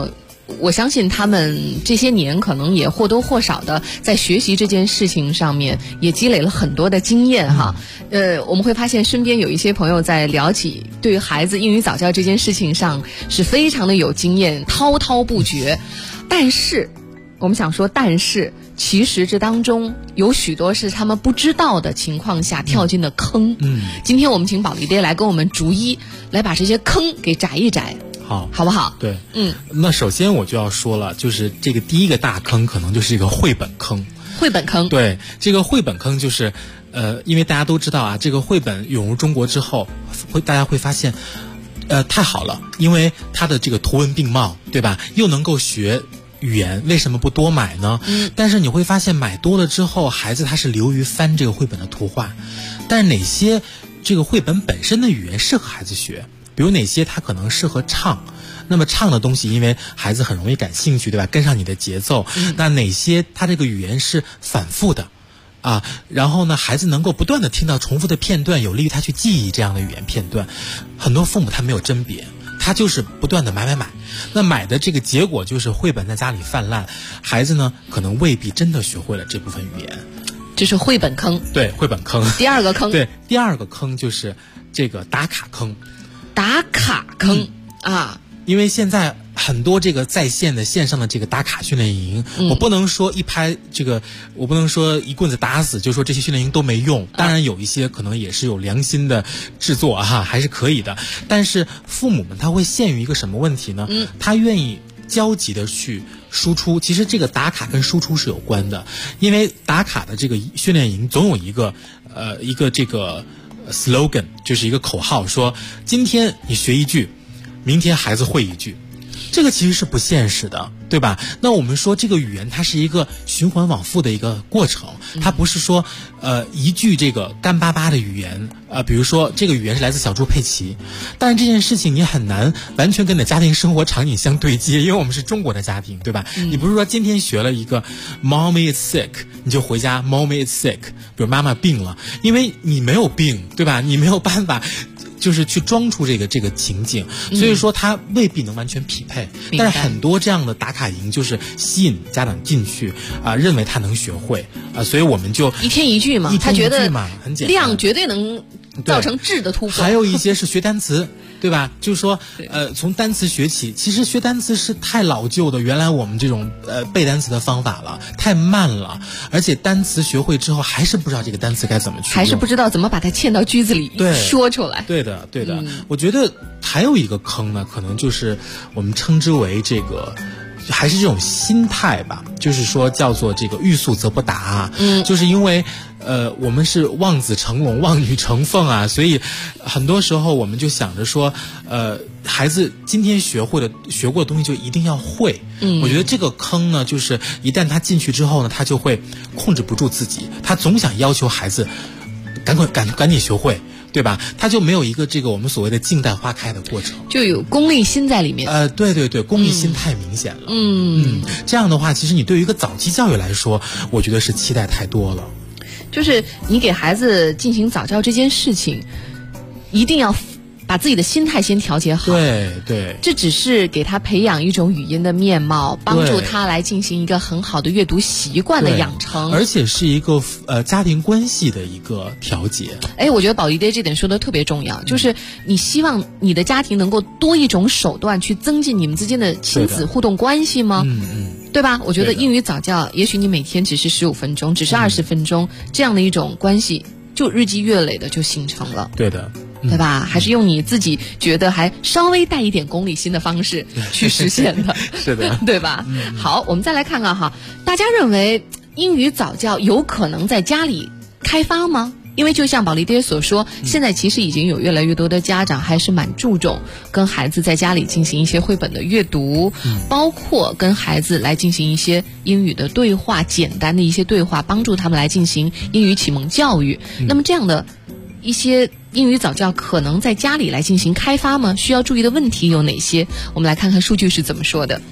我相信他们这些年可能也或多或少的在学习这件事情上面也积累了很多的经验哈。我们会发现身边有一些朋友在聊起对于孩子英语早教这件事情上是非常的有经验，滔滔不绝。但是我们想说，其实这当中有许多是他们不知道的情况下跳进的坑。今天我们请宝莉爹来跟我们逐一来把这些坑给摘一摘。好不好？ 对，那首先我就要说了，就是这个第一个大坑可能就是这个绘本坑。 绘本坑， 对，这个绘本坑就是，因为大家都知道啊，这个绘本涌入中国之后，大家会发现，太好了，因为它的这个图文并茂，对吧？又能够学语言，为什么不多买呢？但是你会发现买多了之后，孩子他是流于翻这个绘本的图画，但是哪些这个绘本本身的语言适合孩子学？比如哪些它可能适合唱，那么唱的东西因为孩子很容易感兴趣，对吧？跟上你的节奏。那哪些它这个语言是反复的啊？然后呢，孩子能够不断的听到重复的片段，有利于他去记忆这样的语言片段。很多父母他没有甄别，他就是不断的买。那买的这个结果就是绘本在家里泛滥，孩子呢可能未必真的学会了这部分语言。 这是绘本坑。 对，绘本坑。 第二个坑。 对，第二个坑就是这个打卡坑。 打卡坑啊， 因为现在很多这个在线的线上的这个打卡训练营，我不能说我不能说一棍子打死，就说这些训练营都没用。当然有一些可能也是有良心的制作还是可以的。但是父母们他会陷于一个什么问题呢？他愿意焦急的去输出，其实这个打卡跟输出是有关的，因为打卡的这个训练营总有一个这个slogan， 就是一个口号，说今天你学一句，明天孩子会一句，这个其实是不现实的，对吧？那我们说这个语言它是一个循环往复的一个过程，它不是说一句这个干巴巴的语言，比如说这个语言是来自小猪佩奇，但是这件事情你很难完全跟你的家庭生活场景相对接，因为我们是中国的家庭，对吧？你不是说今天学了一个 Mommy is sick， 你就回家 Mommy is sick， 比如妈妈病了，因为你没有病，对吧？你没有办法就是去装出这个情景，所以说它未必能完全匹配。但是很多这样的打卡营就是吸引家长进去认为他能学会所以我们就一天一句嘛，他觉得很简单， 量绝对能造成质的突破。 还有一些是学单词。对吧？就是说，从单词学起，其实学单词是太老旧的，原来我们这种背单词的方法了，太慢了，而且单词学会之后还是不知道这个单词该怎么去用， 还是不知道怎么把它嵌到句子里说出来。 对的。我觉得还有一个坑呢，可能就是我们称之为这个。还是这种心态吧，就是说叫做这个欲速则不达，就是因为我们是望子成龙望女成凤所以很多时候我们就想着说孩子今天学过的东西就一定要会。我觉得这个坑呢，就是一旦他进去之后呢，他就会控制不住自己，他总想要求孩子赶紧学会，对吧？他就没有一个这个我们所谓的静待花开的过程， 就有功利心在里面。 对，功利心太明显了。这样的话，其实你对于一个早期教育来说，我觉得是期待太多了。 就是你给孩子进行早教这件事情，一定要把自己的心态先调节好。 对， 这只是给他培养一种语音的面貌，帮助他来进行一个很好的阅读习惯的养成， 而且是一个家庭关系的一个调节。 我觉得宝莉爹这点说的特别重要，就是你希望你的家庭能够多一种手段去增进你们之间的亲子互动关系吗？对吧？我觉得英语早教，也许你每天只是15分钟，只是20分钟，这样的一种关系，就日积月累的就形成了。 对的。 对吧？还是用你自己觉得还稍微带一点功利心的方式去实现的， 是的， 对吧？好，我们再来看看哈，大家认为英语早教有可能在家里开发吗？因为就像宝莉爹所说，现在其实已经有越来越多的家长还是蛮注重跟孩子在家里进行一些绘本的阅读，包括跟孩子来进行一些英语的对话，简单的一些对话，帮助他们来进行英语启蒙教育。那么这样的一些英语早教可能在家里来进行开发吗？需要注意的问题有哪些？我们来看看数据是怎么说的。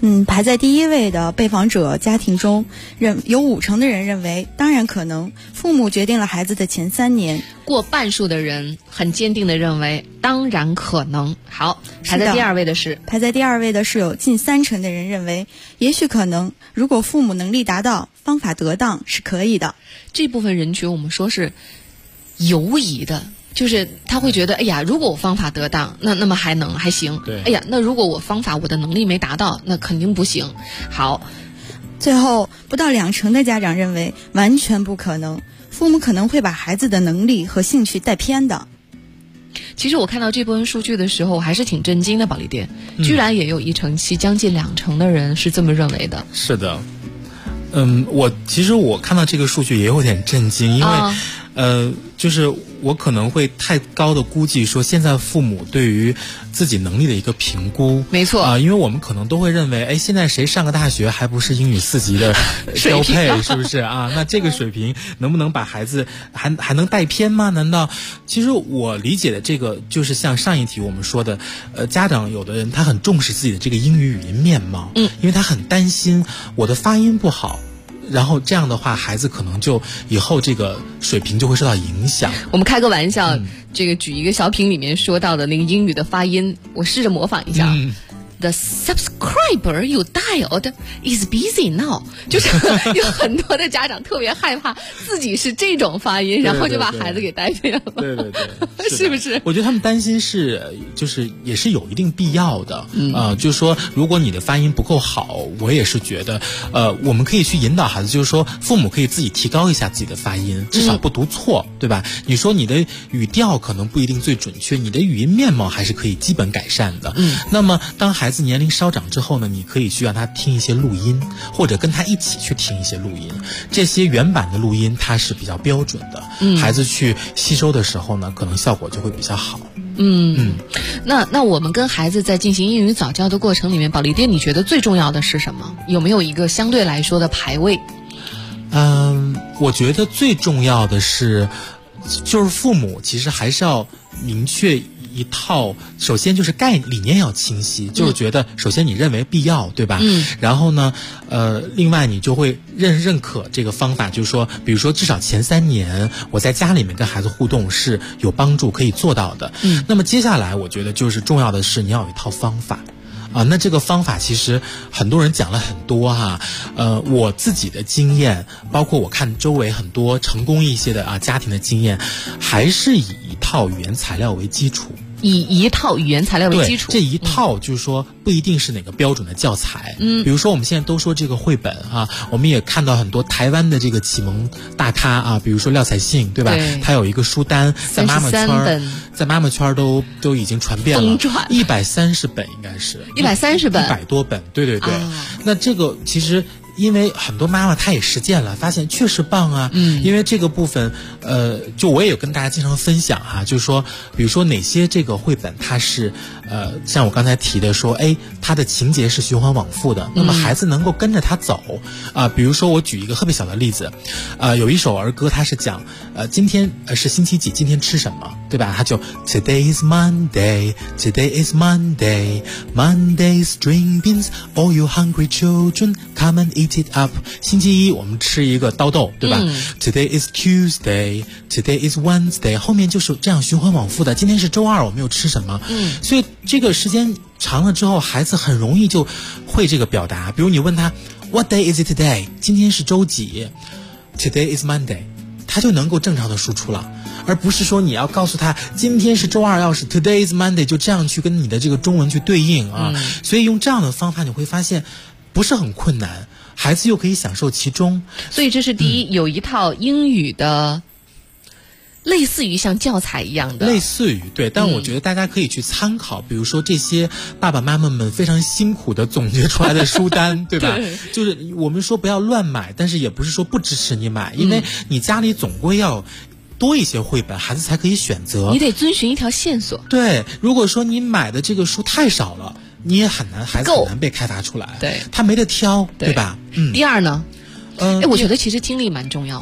排在第一位的被访者家庭中，有50%的人认为当然可能，父母决定了孩子的前3年。 过半数的人很坚定地认为当然可能。好，排在第2位的是？ 排在第2位的是有近30%的人认为也许可能，如果父母能力达到，方法得当是可以的。 这部分人群我们说是犹疑的，就是他会觉得，哎呀，如果我方法得当，那么还行。 对。 哎呀，那如果我的能力没达到，那肯定不行。好， 最后不到20%的家长认为完全不可能，父母可能会把孩子的能力和兴趣带偏的。 其实我看到这部分数据的时候，我还是挺震惊的，宝丽店，居然也有1%7，将近2%的人是这么认为的。 是的。其实我看到这个数据也有点震惊，因为就是我可能会太高的估计说现在父母对于自己能力的一个评估。 没错因为我们可能都会认为，现在谁上个大学还不是英语4级的标配，是不是啊？那这个水平能不能把孩子还能带偏吗？难道？其实我理解的这个就是像上一题我们说的，家长有的人他很重视自己的这个英语语音面貌，因为他很担心我的发音不好。然后这样的话，孩子可能就以后这个水平就会受到影响。 我们开个玩笑，这个举一个小品里面说到的那个英语的发音，我试着模仿一下。The subscriber you dialed is busy now， 就是有很多的家长特别害怕自己是这种发音，然后就把孩子给带偏了。 对， 是不是？ 我觉得他们担心就是也是有一定必要的。就是说，如果你的发音不够好，我也是觉得，我们可以去引导孩子，就是说，父母可以自己提高一下自己的发音，至少不读错，对吧？你说你的语调可能不一定最准确，你的语音面貌还是可以基本改善的。那么当孩子年龄稍长之后呢，你可以去让他听一些录音，或者跟他一起去听一些录音。这些原版的录音它是比较标准的，孩子去吸收的时候呢，可能效果就会比较好。 那我们跟孩子在进行英语早教的过程里面，宝丽店你觉得最重要的是什么？有没有一个相对来说的排位？ 我觉得最重要的是，就是父母其实还是要明确一套，首先就是理念要清晰，就是觉得首先你认为必要，对吧？然后呢，另外你就会认可这个方法，就是说，比如说至少前3年我在家里面跟孩子互动是有帮助，可以做到的。那么接下来我觉得就是重要的是你要有一套方法。那这个方法其实很多人讲了很多哈，我自己的经验，包括我看周围很多成功一些的家庭的经验，还是以一套语言材料为基础。 以一套语言材料为基础， 这一套就是说不一定是哪个标准的教材。比如说我们现在都说这个绘本我们也看到很多台湾的这个启蒙大咖比如说廖彩杏，对吧？他有一个书单在妈妈圈都已经传遍了，130本应该是 130本 ，100多本，对。那这个其实。因为很多妈妈她也实践了，发现确实棒啊。因为这个部分，就我也有跟大家经常分享就是说，比如说哪些这个绘本它是，像我刚才提的说，它的情节是循环往复的，那么孩子能够跟着它走比如说我举一个特别小的例子，有一首儿歌，它是讲，今天是星期几，今天吃什么，对吧？它就 Today is Monday, Today is Monday, Monday's string beans, all you hungry children, come and eat it up。 星期一我们吃一个刀豆，对吧？Today is Tuesday, Today is Wednesday， 后面就是这样循环往复的。今天是周二，我们又吃什么？所以这个时间长了之后，孩子很容易就会这个表达。比如你问他 What day is it today？ 今天是周几？ Today is Monday， 他就能够正常的输出了。而不是说你要告诉他今天是周二，要是 Today is Monday， 就这样去跟你的这个中文去对应所以用这样的方法你会发现不是很困难，孩子又可以享受其中。 所以这是第一，有一套英语的类似于像教材一样的， 类似于对，但我觉得大家可以去参考，比如说这些爸爸妈妈们非常辛苦的总结出来的书单，对吧？就是我们说不要乱买，但是也不是说不支持你买，因为你家里总归要多一些绘本，孩子才可以选择。 你得遵循一条线索。 对，如果说你买的这个书太少了，你也很难，孩子很难被开发出来。 对， 他没得挑，对吧？ 第二呢？我觉得其实听力蛮重要的。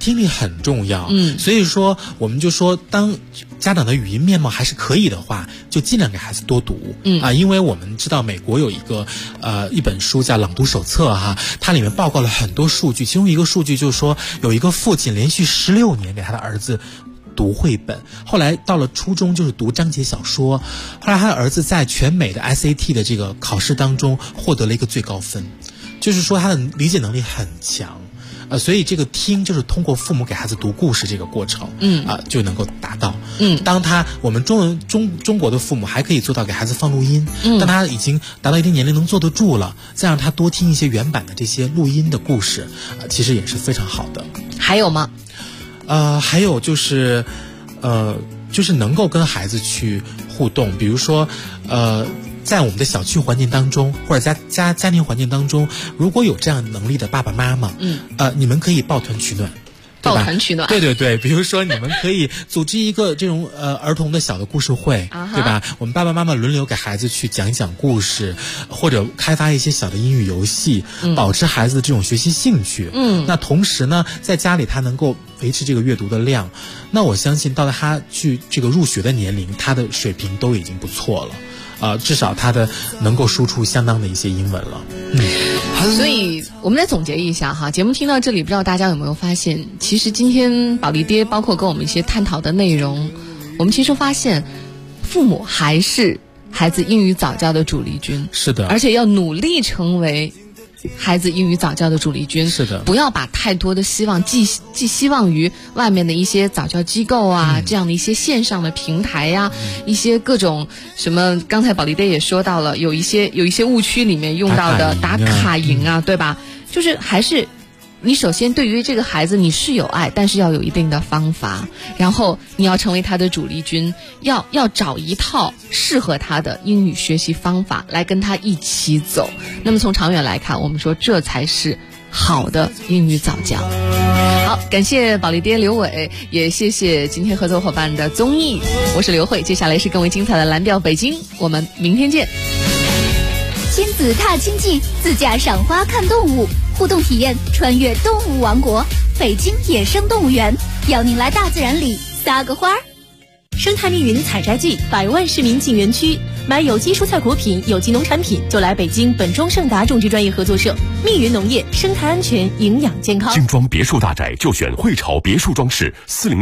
听力很重要。所以说我们就说，当家长的语音面貌还是可以的话，就尽量给孩子多读。因为我们知道美国有一本书叫《朗读手册》哈，它里面报告了很多数据，其中一个数据就是说，有一个父亲连续16年给他的儿子读绘本，后来到了初中就是读章节小说，后来他的儿子在全美的 SAT 的这个考试当中获得了一个最高分，就是说他的理解能力很强。所以这个听就是通过父母给孩子读故事这个过程，就能够达到。当我们中国的父母还可以做到给孩子放录音，当他已经达到一定年龄能坐得住了，再让他多听一些原版的这些录音的故事，其实也是非常好的。 还有吗？ 还有就是能够跟孩子去互动，比如说在我们的小区环境当中，或者家庭环境当中，如果有这样能力的爸爸妈妈，你们可以抱团取暖。抱团取暖， 对，比如说你们可以组织一个这种儿童的小的故事会，对吧？我们爸爸妈妈轮流给孩子去讲一讲故事，或者开发一些小的英语游戏，保持孩子的这种学习兴趣。那同时呢，在家里他能够维持这个阅读的量，那我相信到了他去这个入学的年龄，他的水平都已经不错了。至少他的能够输出相当的一些英文了。 所以我们来总结一下哈，节目听到这里，不知道大家有没有发现，其实今天宝莉爹包括跟我们一些探讨的内容，我们其实发现父母还是孩子英语早教的主力军。 是的， 而且要努力成为孩子英语早教的主力军。 是的， 不要把太多的希望寄希望于外面的一些早教机构啊，这样的一些线上的平台呀，一些各种什么，刚才宝莉爹也说到了，有一些误区里面用到的打卡营啊，对吧？就是还是你首先对于这个孩子你是有爱，但是要有一定的方法，然后你要成为他的主力军，要找一套适合他的英语学习方法来跟他一起走。那么从长远来看，我们说这才是好的英语早教。好，感谢宝莉爹刘伟，也谢谢今天合作伙伴的综艺。我是刘慧，接下来是更为精彩的蓝调北京，我们明天见。 亲子踏青记，自驾赏花看动物，互动体验穿越动物王国，北京野生动物园，邀您来大自然里撒个花儿。 生态密云采摘季，100万市民进园区，买有机蔬菜果品、有机农产品就来北京本庄盛达种植专业合作社。密云农业，生态安全，营养健康。 精装别墅大宅就选汇潮别墅装饰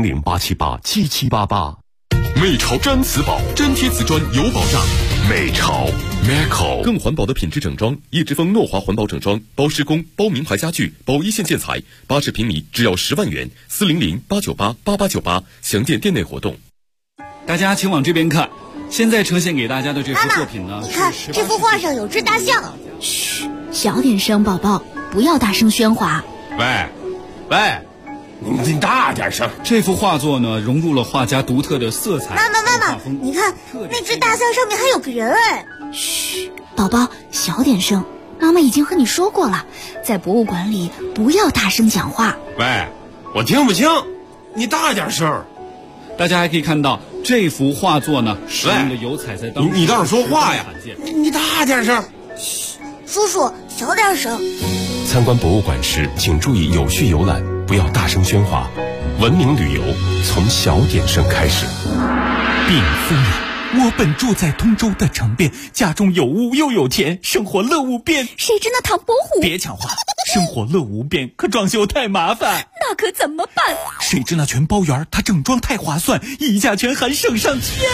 ，400-878-7788。美潮毡瓷宝，粘贴瓷砖有保障。美潮 Meco 更环保的品质整装，叶之峰诺华环保整装，包施工、包名牌家具、包一线建材，80平米只要10万元，400-898-8898，详见店内活动。 大家请往这边看，现在呈现给大家的这幅作品呢， 你看这幅画上有只大象。 嘘，小点声，宝宝，不要大声喧哗。 喂，你大点声。这幅画作呢，融入了画家独特的色彩。 妈妈，你看那只大象上面还有个人哎。 嘘，宝宝，小点声。妈妈已经和你说过了，在博物馆里不要大声讲话。 喂，我听不清，你大点声。大家还可以看到这幅画作呢，使用的油彩在当中。你倒是说话呀！你大点声。 嘘，叔叔，小点声。 参观博物馆时，请注意有序游览，不要大声喧哗。文明旅游从小点声开始。 禀夫人，我本住在通州的城边，家中有屋又有田，生活乐无边。 谁知那唐伯虎？ 别抢话，生活乐无边，可装修太麻烦。 那可怎么办？ 谁知那全包园，它整装太划算，溢价全含省上天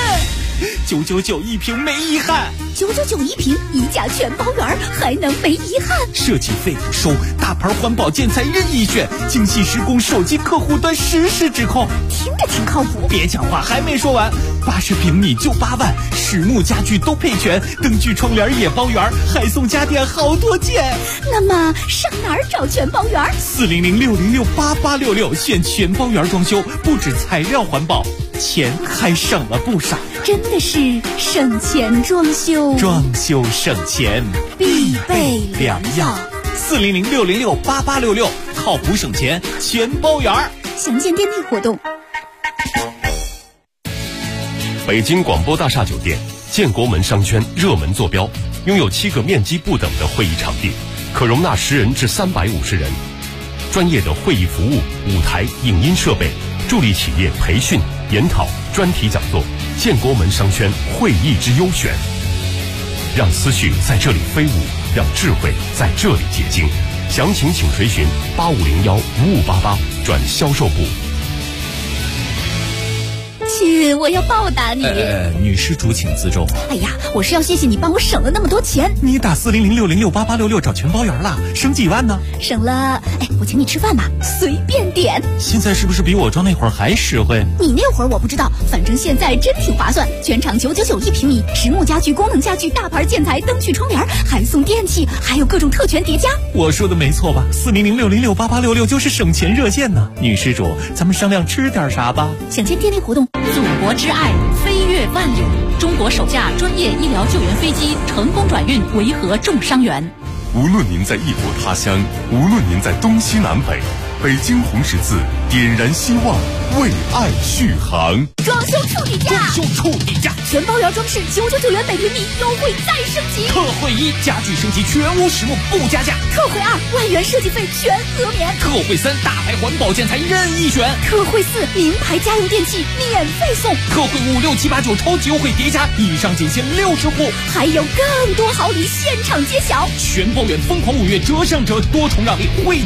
，999一平没遗憾。 999一平，溢价全包园，还能没遗憾？ 设计费不收，大牌环保建材任意选，精细施工，手机客户端实时指控。 听着挺靠谱。 别讲话，还没说完，80平米就8万，实木家具都配全，灯具窗帘也包圆，还送家电好多件。 那么上哪儿找全包园 ？400-606-8866，选全包园装修，不止材料环保，钱还省了不少。 真的是省钱装修， 装修省钱必备良药。 400-606-8866，靠谱省钱全包园。 详见店内活动。 北京广播大厦酒店建国门商圈热门坐标，拥有7个面积不等的会议场地，可容纳10人至350人。 专业的会议服务、舞台、影音设备，助力企业培训、研讨、专题讲座，建国门商圈会议之优选。让思绪在这里飞舞，让智慧在这里结晶。详情请垂询8501-5588转销售部。 亲，我要报答你。 女施主请自重。 哎呀，我是要谢谢你帮我省了那么多钱。 你打4006068866找全包圆了，省几万呢？ 省了，我请你吃饭吧，随便点。 现在是不是比我装那会儿还实惠？ 你那会儿我不知道，反正现在真挺划算，全场999一平米，实木家具、功能家具、大牌建材、灯具、窗帘，还送电器，还有各种特权叠加。 我说的没错吧？4006068866就是省钱热线呢。女施主，咱们商量吃点啥吧？ 抢先电力活动。 祖国之爱，飞越万里。中国首架专业医疗救援飞机成功转运维和重伤员。 无论您在异国他乡，无论您在东西南北，北京红十字点燃希望，为爱续航。 装修处理价，全包圆装饰999元每平米，优惠再升级。 特惠1，家具升级全屋实木不加价。 特惠2，万元设计费全额免。 特惠3，大牌环保建材任意选。 特惠4，名牌家用电器免费送。 特惠5、6、7、8、9超级优惠叠加，以上仅限60户， 还有更多好礼现场揭晓。 全包圆疯狂5月折上折，多重让利，惠